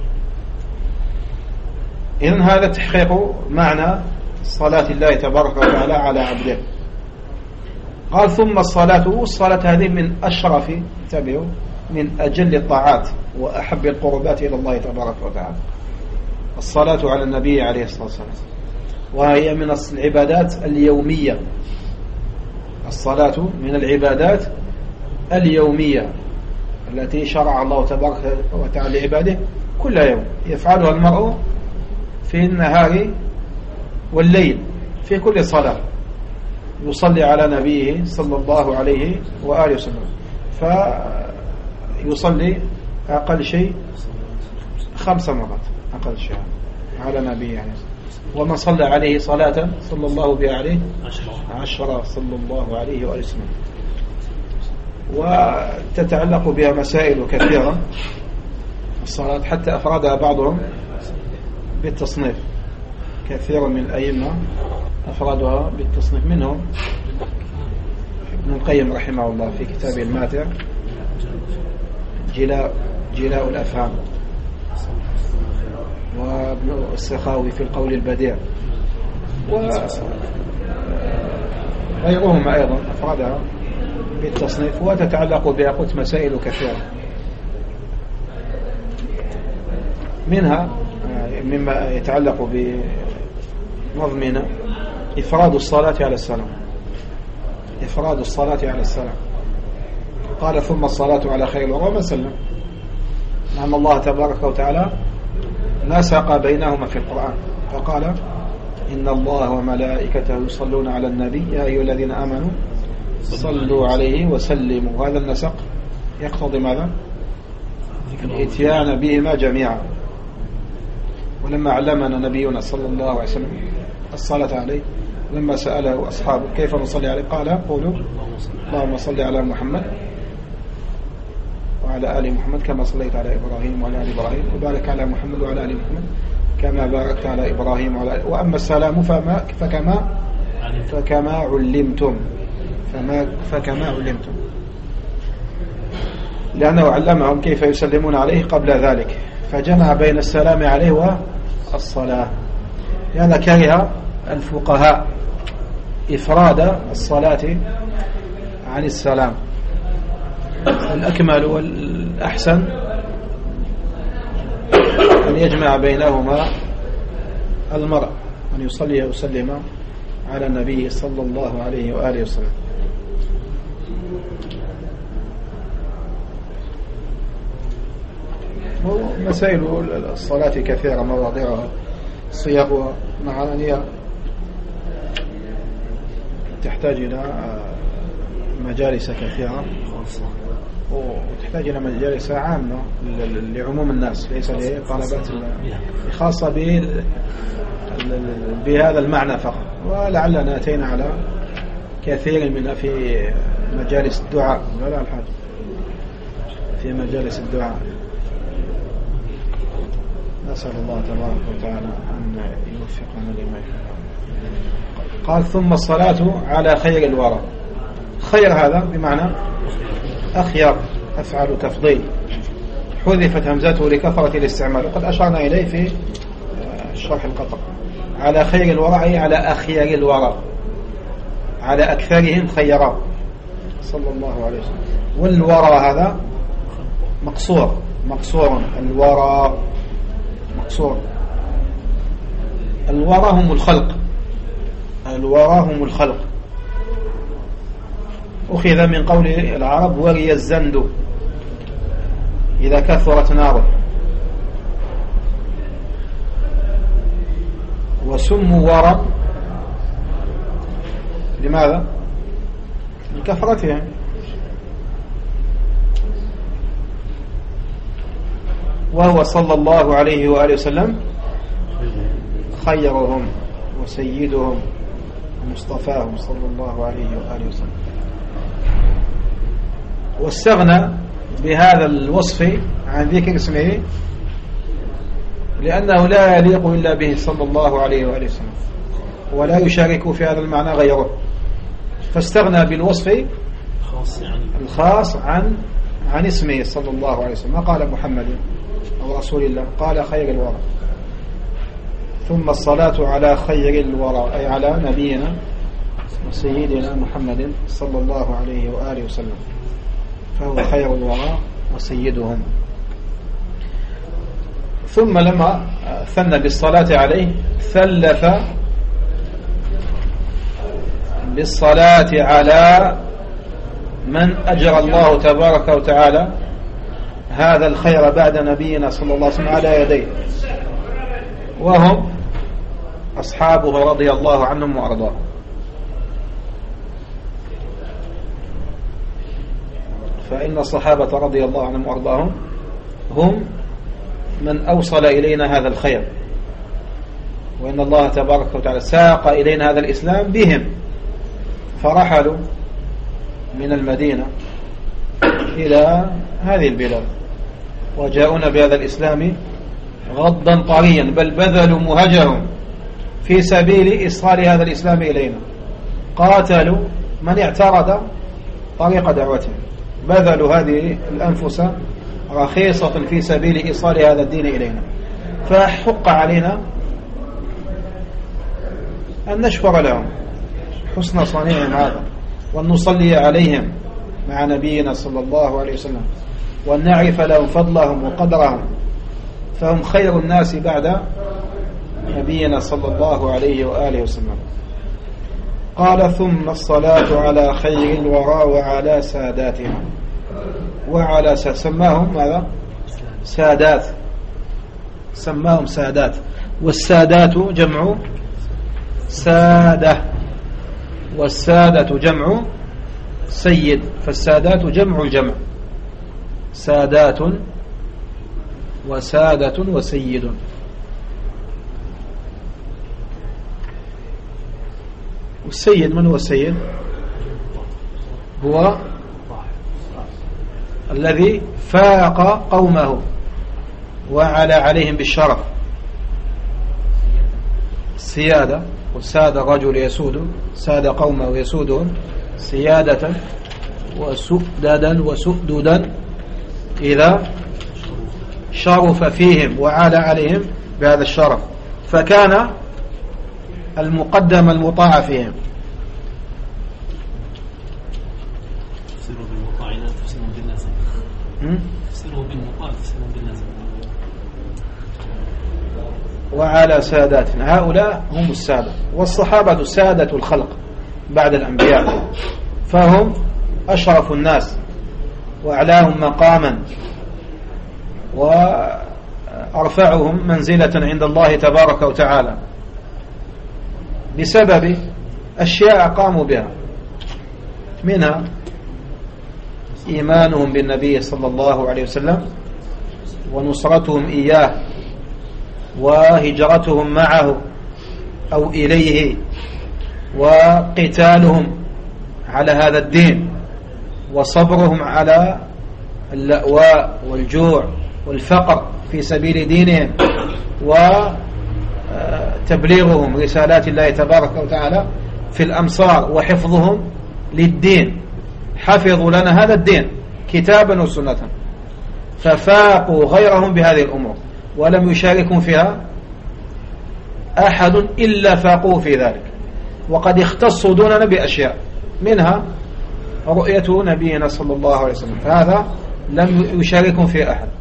إذن هذا تحقيق معنى صلاة الله تبارك وتعالى على عبده. قال ثم الصلاة هذه من أشرف، انتبهوا، من أجل الطاعات وأحب القربات إلى الله تبارك وتعالى. الصلاة على النبي عليه الصلاة والسلام، وهي من العبادات اليومية. الصلاة من العبادات اليومية التي شرع الله تبارك وتعالى لعباده كل يوم، يفعلها المرء في النهار والليل في كل صلاة، يصلي على نبيه صلى الله عليه وآله وسلم، فيصلي أقل شيء 5 مرات أقل شيء على نبيه يعني. ومن صلى عليه صلاة صلى الله بها عليه 10 صلى الله عليه وآله وسلم. وتتعلق بها مسائل كثيرة الصلاة، حتى أفرادها بعضهم بالتصنيف، كثير من الأئمة أفرادها بالتصنيف، منهم ابن القيم رحمه الله في كتابه الماتع جلاء الأفهام، وابن السخاوي في القول البديع، وغيرهم أيضا أفرادها بالتصنيف. وتتعلق بها قلت مسائل كثيرة، منها مما يتعلق بنظمنا إفراد الصلاة على السلام. إفراد الصلاة على السلام، قال ثم الصلاة على خير الورى من سلم، أن الله تبارك وتعالى نسق بينهما في القرآن فقال إن الله وملائكته يصلون على النبي يا أيها الذين آمنوا صلوا عليه وسلموا. هذا النسق يقتضي ماذا؟ الاتيان بهما جميعا. ولما علمنا نبينا صلى الله عليه وسلم الصلاة عليه، لما سأله أصحابه كيف نصلي عليه قال قولوا اللهم صل على محمد وعلى آل محمد كما صليت على إبراهيم وعلى آل إبراهيم وبارك على محمد وعلى آل محمد كما باركت على إبراهيم وعلى آل. وأما السلام فكما علمتم، فكما علمتم، لأنه علمهم كيف يسلمون عليه قبل ذلك، فجمع بين السلام عليه والصلاة. لأن كره الفقهاء إفراد الصلاة عن السلام، الأكمل والأحسن أن يجمع بينهما المرء، أن يصلي ويسلم على النبي صلى الله عليه وآله وسلم. مسائل الصلاة كثيرة، مواضيعها صيغها معانيها تحتاج إلى مجالس كثيرة، وتحتاج إلى مجالس عامة لعموم الناس، ليس لطلبات خاصة بهذا المعنى فقط. ولعلنا أتينا على كثير منها في مجالس الدعاء، ولا الحاجة في مجالس الدعاء. نسأل الله تبارك وتعالى أن يوفقنا لما يحب. قال ثم الصلاة على خير الورى. خير هذا بمعنى أخير، أفعل تفضيل، حذفت همزته لكثرة الاستعمال، وقد أشرنا إليه في الشرح القطر. على خير الورى أي على أخير الورى، على أكثرهم خيرا صلى الله عليه وسلم. والورى هذا مقصور الورى مقصور. الورى هم الخلق، أخذ من قول العرب وري الزند إذا كثرت ناره، وسموا ورى لماذا؟ لكثرتهم. وهو صلى الله عليه وآله وسلم خيرهم وسيدهم ومصطفاهم صلى الله عليه وآله وسلم. واستغنى بهذا الوصف عن ذكر اسمه لأنه لا يليق إلا به صلى الله عليه وآله وسلم، ولا يشارك في هذا المعنى غيره، فاستغنى بالوصف الخاص عن اسمه صلى الله عليه وسلم. ما قال محمد أو رسول الله، قال خير الورى. ثم الصلاة على خير الورى أي على نبينا وسيدنا محمد صلى الله عليه وآله وسلم، فهو خير الورى وسيدهم. ثم لما ثنى بالصلاة عليه ثلث بالصلاة على من أجرى الله تبارك وتعالى هذا الخير بعد نبينا صلى الله عليه وسلم على يديه، وهم أصحابه رضي الله عنهم وأرضاهم. فإن الصحابة رضي الله عنهم وأرضاهم هم من أوصل إلينا هذا الخير، وإن الله تبارك وتعالى ساق إلينا هذا الإسلام بهم، فرحلوا من المدينة إلى هذه البلاد وجاءونا بهذا الإسلام غضا طريا، بل بذلوا مهجهم في سبيل إيصال هذا الإسلام إلينا، قاتلوا من اعترض طريق دعوتهم، بذلوا هذه الأنفس رخيصة في سبيل إيصال هذا الدين إلينا. فحق علينا أن نشكر لهم حسن صنيعهم هذا، وأن نصلي عليهم مع نبينا صلى الله عليه وسلم، وأن نعرف لهم فضلهم وقدرهم، فهم خير الناس بعد نبينا صلى الله عليه وآله وسلم. قال ثم الصلاة على خير الورى وعلى ساداتهم. وعلى سماهم ماذا؟ سادات، سماهم سادات، والسادات جمع سادة، والسادة جمع سيد، فالسادات جمع الجمع، سادات وسادة وسيد. والسيد من هو السيد؟ هو الذي فاق قومه وعلى عليهم بالشرف. السيادة، وساد الرجل يسود، ساد قومه يسودهم سيادة وسؤددا وسؤددا إذا شرف فيهم وعلى عليهم بهذا الشرف، فكان المقدم المطاع فيهم. تفسيره بالمقال تفسيره باللازم. وعلى ساداتنا، هؤلاء هم السادة، والصحابة سادة الخلق بعد الأنبياء، فهم أشرف الناس وأعلاهم مقاما وأرفعهم منزلة عند الله تبارك وتعالى بسبب أشياء قاموا بها، منها إيمانهم بالنبي صلى الله عليه وسلم ونصرتهم إياه وهجرتهم معه أو إليه وقتالهم على هذا الدين وصبرهم على اللأواء والجوع والفقر في سبيل دينهم وتبليغهم رسالات الله تبارك وتعالى في الأمصار وحفظهم للدين، حفظوا لنا هذا الدين كتابا وسنة، ففاقوا غيرهم بهذه الأمور ولم يشاركهم فيها أحد إلا فاقوه في ذلك، وقد اختصوا دوننا بأشياء منها رؤية نبينا صلى الله عليه وسلم، فهذا لم يشاركهم فيه أحد،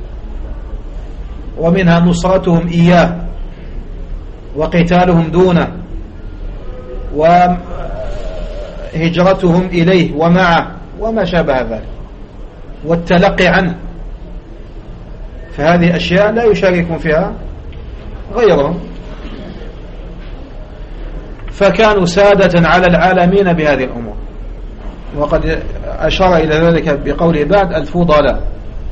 ومنها نصرتهم إياه وقتالهم دونه وهجرتهم إليه ومعه وما شابه ذلك والتلقي عنه، فهذه أشياء لا يشاركون فيها غيرهم، فكانوا سادة على العالمين بهذه الأمور. وقد أشار إلى ذلك بقوله بعد الفضلاء،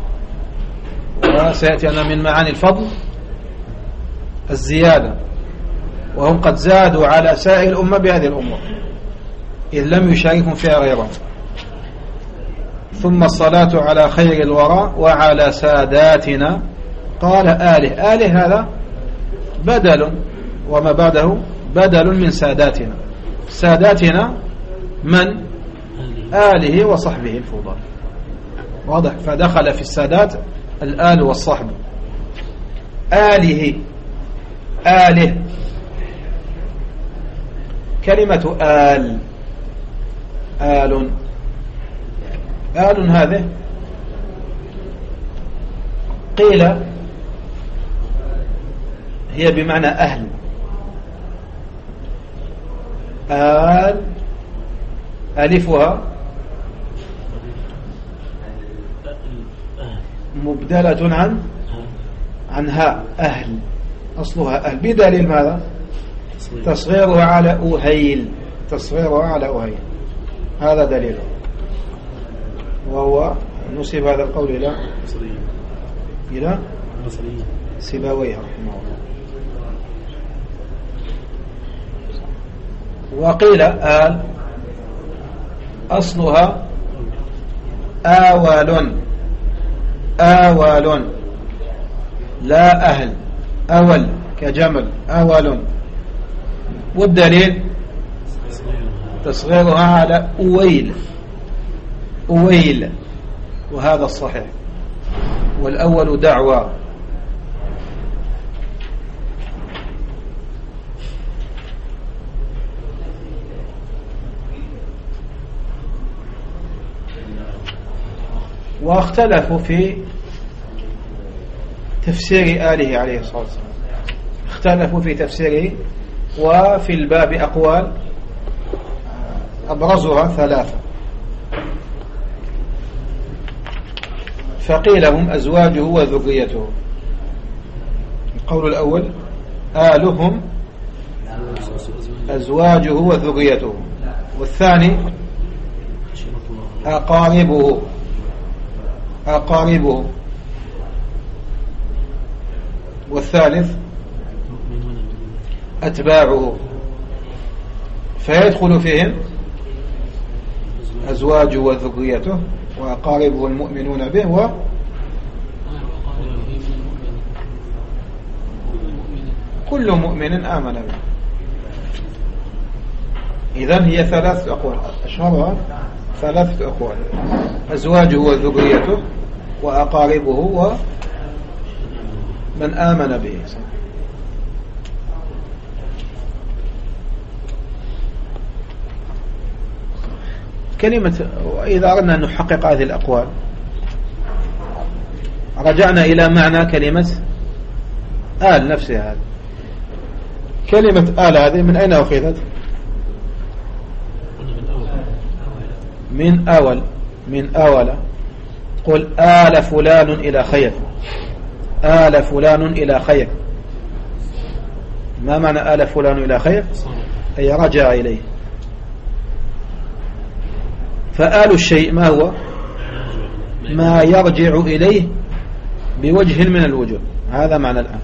وسيأتي أنا من معاني الفضل الزيادة، وهم قد زادوا على سائر الأمة بهذه الأمور إذ لم يشاركهم فيها غيرهم. ثم الصلاة على خير الورى وعلى ساداتنا، قال آله، آله هذا بدل وما بعده بدل من ساداتنا، ساداتنا من آله وصحبه الفضل، واضح، فدخل في السادات الآل والصحب. آله، آله، كلمة آل، آل، آل هذه قيل هي بمعنى أهل، آل ألفها مبدلة عن هاء، أهل، أصلها أهل، بدليل ماذا؟ تصغيرها على أهيل، تصغيرها على أهيل، هذا دليله، وهو نسب هذا القول إلى سيبويه رحمه الله. وقيل آل أصلها آوال، آوال لا أهل، أول كجمل، آوال، والدليل تصغيرها على أويل، أويل، وهذا الصحيح، والأول دعوة. واختلفوا في تفسير آله عليه الصلاة والسلام، اختلفوا في تفسيره، وفي الباب أقوال أبرزها ثلاثة. فقيل هم أزواجه وذريته، القول الأول آلهم أزواجه وذريته، والثاني أقاربه، أقاربه، والثالث أتباعه، فيدخل فيهم أزواجه وذريته وأقاربه المؤمنون به وكل مؤمن آمن به. إذن هي ثلاثة أقوال، أشهرها ثلاثة أقوال: أزواجه وذريته وأقاربه ومن آمن به. كلمة، وإذا أردنا أن نحقق هذه الأقوال رجعنا إلى معنى كلمة آل نفسها. كلمة آل هذه من أين أخذت؟ من أول قل آل فلان إلى خير. آل فلان إلى خير. ما معنى آل فلان إلى خير؟ أي رجع إليه. فآل الشيء ما هو؟ ما يرجع إليه بوجه من الوجوه. هذا معنى الآن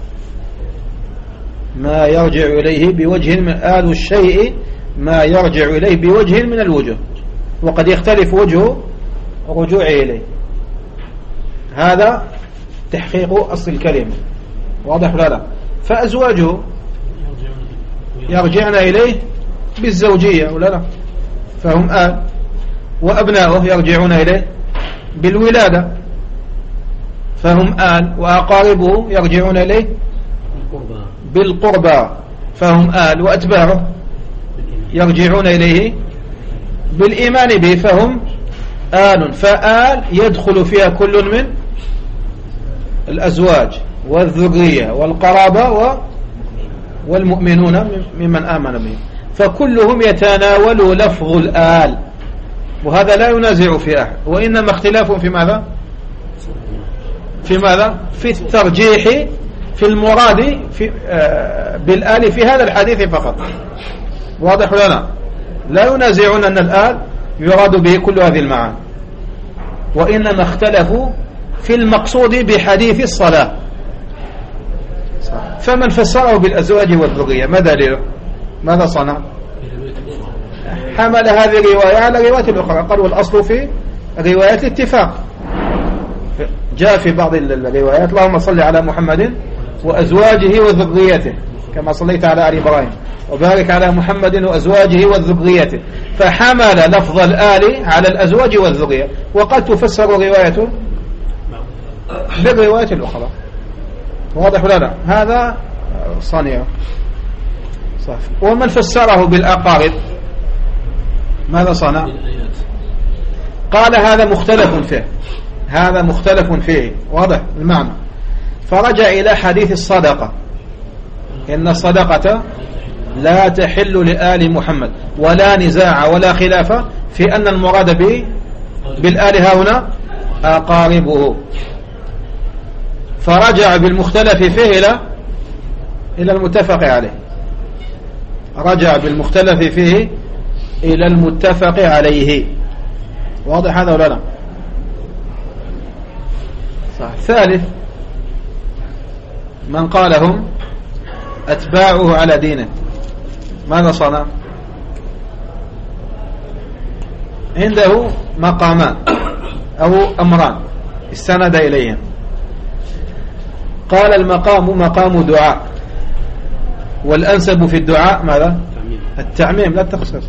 ما يرجع إليه بوجه من آل الشيء ما يرجع إليه بوجه من الوجوه، وقد يختلف وجه رجوعه إليه. هذا تحقيق أصل الكلمة. واضح ولا لا؟ فأزواجه يرجعن إليه بالزوجية ولا لا؟ فهم آل. وأبناؤه يرجعون إليه بالولادة فهم آل. وأقاربه يرجعون إليه بالقربى فهم آل. وأتباعه يرجعون إليه بالإيمان به فهم آل. فآل يدخل فيها كل من الأزواج والذرية والقرابة والمؤمنون ممن آمن به، فكلهم يتناول لفظ الآل، وهذا لا ينازع في أحد، وإنما اختلاف في ماذا؟ في الترجيح في المراد بالآل في هذا الحديث فقط. واضح لنا؟ لا ينازعون أن الآل يراد به كل هذه المعاني، وإنما اختلفوا في المقصود بحديث الصلاة. فمن فسره بالأزواج والذرية ما دليله؟ ماذا صنع؟ حمل هذه الرواية على روايات الأخرى. قال والأصل في روايات الاتفاق. جاء في بعض الروايات اللهم صل على محمد وأزواجه وذريته كما صليت على آل إبراهيم وبارك على محمد وأزواجه وذريته، فحمل لفظ الآل على الأزواج والذرية، وقد تفسر روايته بالروايات الأخرى. واضح ولا لا؟ هذا صنيع صح. ومن فسره بالأقارب ماذا صنع؟ قال هذا مختلف فيه، هذا مختلف فيه. واضح المعنى. فرجع إلى حديث الصدقة، إن الصدقة لا تحل لآل محمد، ولا نزاع ولا خلاف في أن المراد بالآل هنا أقاربه. فرجع بالمختلف فيه إلى المتفق عليه. رجع بالمختلف فيه إلى المتفق عليه. واضح هذا ولا لا؟ صح. ثالث من قالهم أتباعه على دينه ماذا صنع؟ عنده مقامان أو أمران استند إليهم. قال المقام مقام دعاء، والأنسب في الدعاء ماذا؟ التعميم لا التخصيص.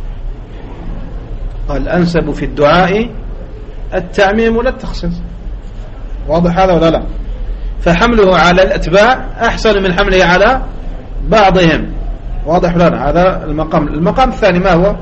قال الأنسب في الدعاء التعميم لا التخصيص. واضح هذا ولا لا؟ فحمله على الأتباع أحسن من حمله على بعضهم. واضح ولا لا؟ هذا المقام. المقام الثاني ما هو؟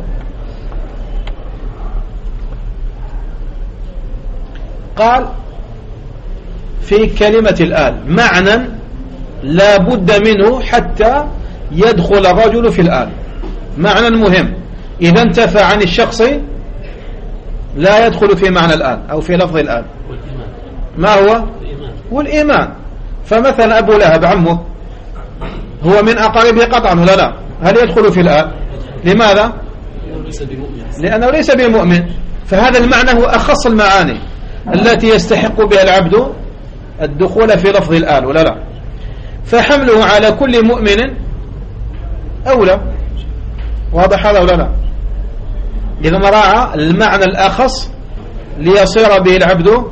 قال في كلمة الآل معنى لا بد منه حتى يدخل الرجل في الآل، معنى مهم. إذا انتفى عن الشخص لا يدخل في معنى الآل أو في لفظ الآل. ما هو؟ والإيمان. فمثلا أبو لهب عمه هو من أقاربه قطعا ولا لا؟ هل يدخل في الآل؟ لماذا؟ لأنه ليس بمؤمن. فهذا المعنى هو أخص المعاني التي يستحق بها العبد الدخول في لفظ الآل ولا لا؟ فحمله على كل مؤمن أولى. واضح هذا ولا لا؟ إذا ما راعى المعنى الأخص ليصير به العبد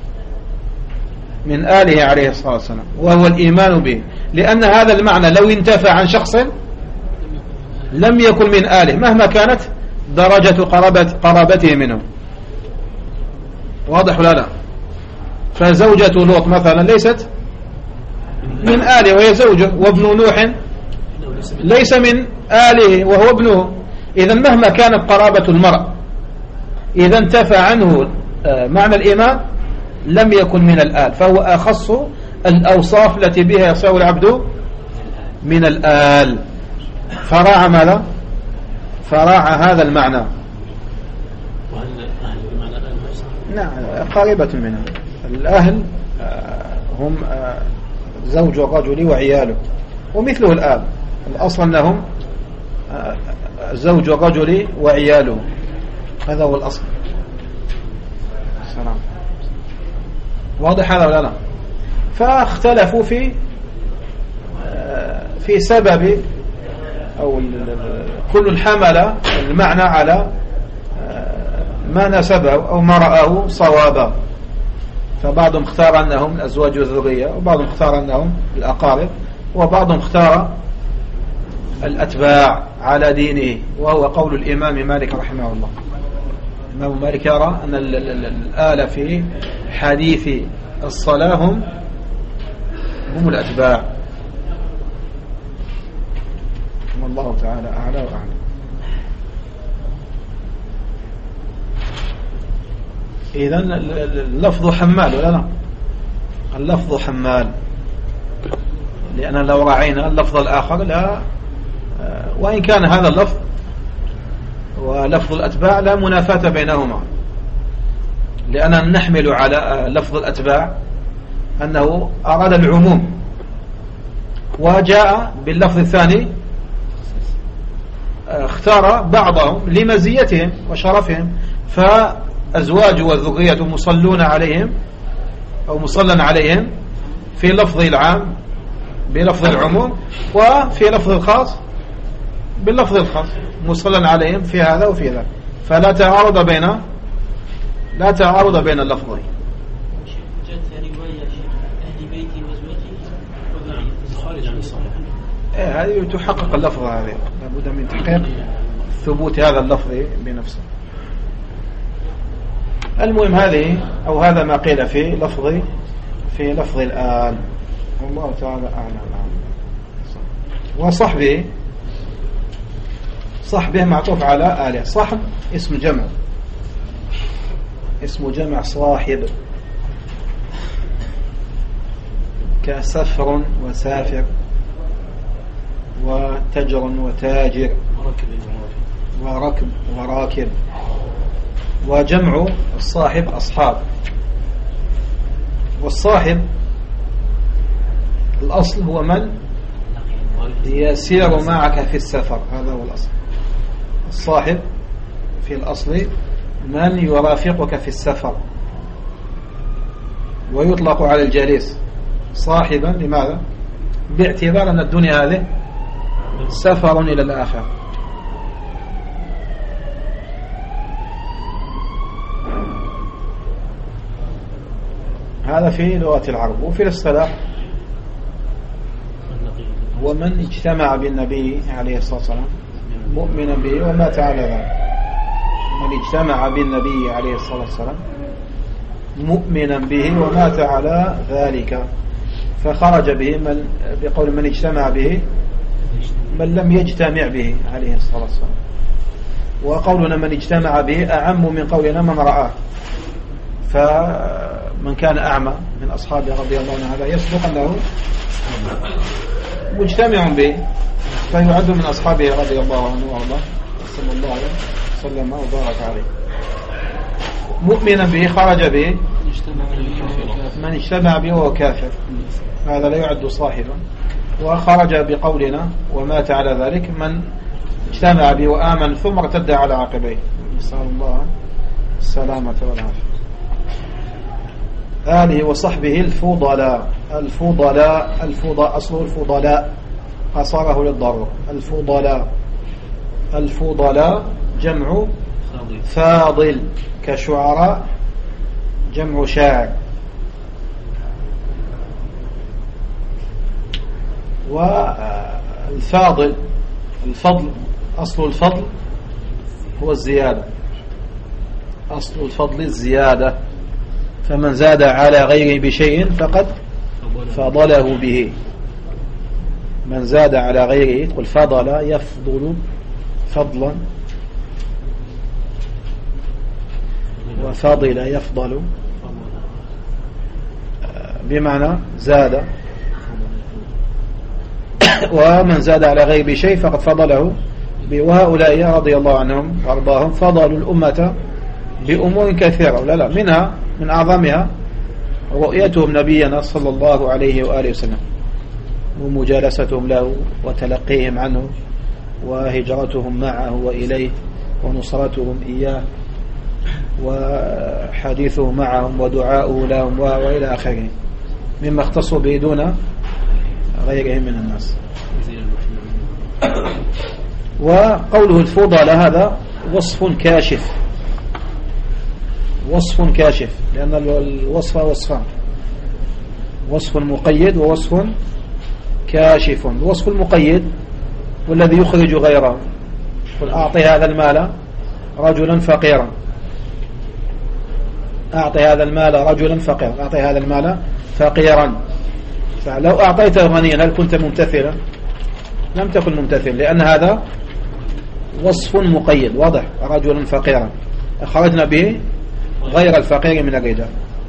من آله عليه الصلاة والسلام، وهو الإيمان به. لأن هذا المعنى لو انتفى عن شخص لم يكن من آله مهما كانت درجة قرابته منه. واضح ولا لا؟ فزوجة لوط مثلا ليست من آله وهي زوجه، وابن نوح ليس من آله وهو ابنه. إذا مهما كانت قرابة المرء إذا انتفى عنه معنى الإيمان لم يكن من الآل، فهو أخص الأوصاف التي بها يصير العبد من الآل، فراعى ماذا؟ فراعى هذا المعنى. وهل أهل بمعنى الآل نفسه؟ نعم، قريبة منها. الأهل هم زوج الرجل وعياله، ومثله الآل، الأصل أنهم زوج الرجل وعياله، هذا هو الأصل. السلام. واضح هذا ولا لا؟ فاختلفوا في سبب، أو كل حمل المعنى على ما نسبه أو ما رآه صوابا، فبعضهم اختار أنهم الأزواج والذرية، وبعضهم اختار أنهم الأقارب، وبعضهم اختار الأتباع على دينه، وهو قول الإمام مالك رحمه الله. الإمام مالك يرى أن الآلة في حديث الصلاة هم الأتباع. والله تعالى أعلى وأعلم. إذن اللفظ حمال ولا لا؟ اللفظ حمال، لأن لو رعينا اللفظ الآخر لا، وإن كان هذا اللفظ ولفظ الأتباع لا منافاة بينهما، لأننا نحمل على لفظ الأتباع أنه أراد العموم، وجاء باللفظ الثاني اختار بعضهم لمزيتهم وشرفهم، فأزواج والذرية مصلون عليهم أو مصلى عليهم في لفظ العام بلفظ العموم، وفي لفظ الخاص باللفظ الخاص مصلى عليهم في هذا وفي ذا، فلا تعارض بين اللفظين. جاءت رواية أهل بيتي وزوجي خارج عن الصحيح. هذه تحقق اللفظ، هذه لابد من تحقيق ثبوت هذا اللفظ بنفسه. المهم هذه أو هذا ما قيل في لفظ الآن، والله تعالى أعلم. وصحبه معطوف على آله. صحب اسم جمع صاحب، كسفر وسافر وتجر وتاجر وركب وراكب. وجمع الصاحب أصحاب. والصاحب الأصل هو من يسير معك في السفر، هذا هو الأصل. الصاحب في الأصل من يرافقك في السفر، ويطلق على الجليس صاحبا. لماذا؟ باعتبار أن الدنيا هذه سفر إلى الآخرة. هذا في لغة العرب. وفي الاصطلاح هو من اجتمع بالنبي عليه الصلاة والسلام مؤمنا به ومات على ذلك. من اجتمع بالنبي عليه الصلاة والسلام مؤمنا به ومات على ذلك، فخرج به من بقول من اجتمع به من لم يجتمع به عليه الصلاة والسلام. وقولنا من اجتمع به أعم من قولنا من رآه. فمن كان أعمى من أصحابه رضي الله عنه هذا يصدق أنه مجتمع به، فيعد من أصحابه رضي الله عنه وارضاه صلى الله عليه وسلم وبارك عليه. مؤمنا به خرج به من اجتمع به وهو كافر، هذا لا يعد صاحبا. وخرج بقولنا ومات على ذلك من اجتمع به وآمن ثم ارتد على عقبيه، نسأل الله السلامة والعافية. آله وصحبه الفضلاء. أصله الفضلاء، قصره للضرورة. الفضلاء جمع فاضل، كشعراء جمع شاعر. والفاضل أصل الفضل هو الزيادة. أصل الفضل الزيادة، فمن زاد على غيره بشيء فقد فضله به. من زاد على غيره تقول فضل يفضل فضلا، وفضل يفضل بمعنى زاد، ومن زاد على غيب شيء فقد فضله. وهؤلاء رضي الله عنهم وارضاهم فضلوا الأمة بأمور كثيرة، لا منها من أعظمها رؤيتهم نبينا صلى الله عليه وآله وسلم، ومجالستهم له وتلقيهم عنه وهجرتهم معه وإليه ونصرتهم إياه وحديثه معهم ودعاؤه لهم وإلى آخره مما اختصوا به دون غيرهم من الناس. وقوله الفضل هذا وصف كاشف، وصف كاشف، لأن الوصف وصفان، وصف مقيد ووصف كاشف. الوصف المقيد والذي يخرج غيره، قل أعطي هذا المال رجلا فقيرا، أعطي هذا المال رجلا فقيرا، أعطي هذا المال فقيرا. لو أعطيته غنيا هل كنت ممتثلا؟ لم تكن ممتثل، لأن هذا وصف مقيد واضح، رجلا فقيرا، خرجنا به غير الفقير من الرجال.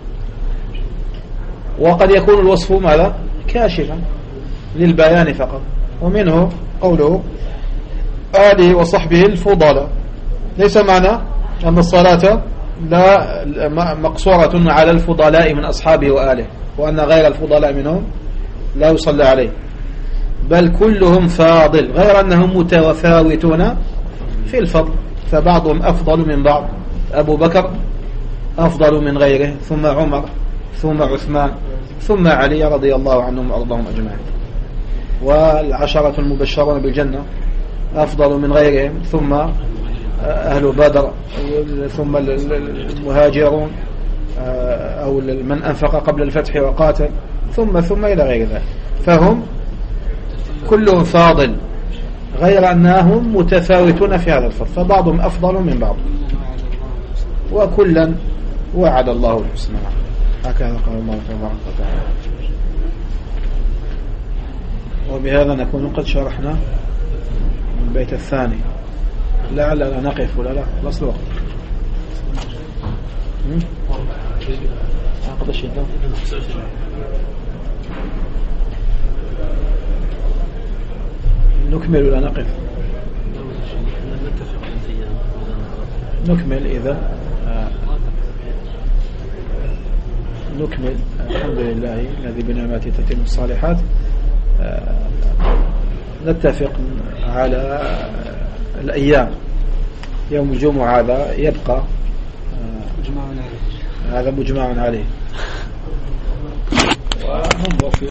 وقد يكون الوصف ماذا؟ كاشفا للبيان فقط. ومنه قوله آله وصحبه الفضلاء، ليس معنى أن الصلاة لا مقصورة على الفضلاء من أصحابه وآله، وأن غير الفضلاء منهم لا يصلى عليه، بل كلهم فاضل، غير أنهم متفاوتون في الفضل، فبعضهم أفضل من بعض. أبو بكر أفضل من غيره، ثم عمر، ثم عثمان، ثم علي رضي الله عنهم وأرضاهم أجمعين. والعشرة المبشرون بالجنة أفضل من غيرهم، ثم أهل بدر، ثم المهاجرون أو من أنفق قبل الفتح وقاتل، ثم إلى غير ذلك. فهم كلهم فاضل، غير أنهم متفاوتون في هذا الفضل، فبعضهم أفضل من بعض، وكلا وعد الله الحسنى. هكذا قال الله تبارك وتعالى. وبهذا نكون قد شرحنا البيت الثاني. لعلنا نقف ولا لا خلص الوقت. عقد الشتاء نكمل ولا نقف؟ نكمل إذا نكمل. الحمد لله الذي بنعمته تتم الصالحات. نتفق على الأيام. يوم الجمعة هذا يبقى هذا مجمع عليه، وننظر في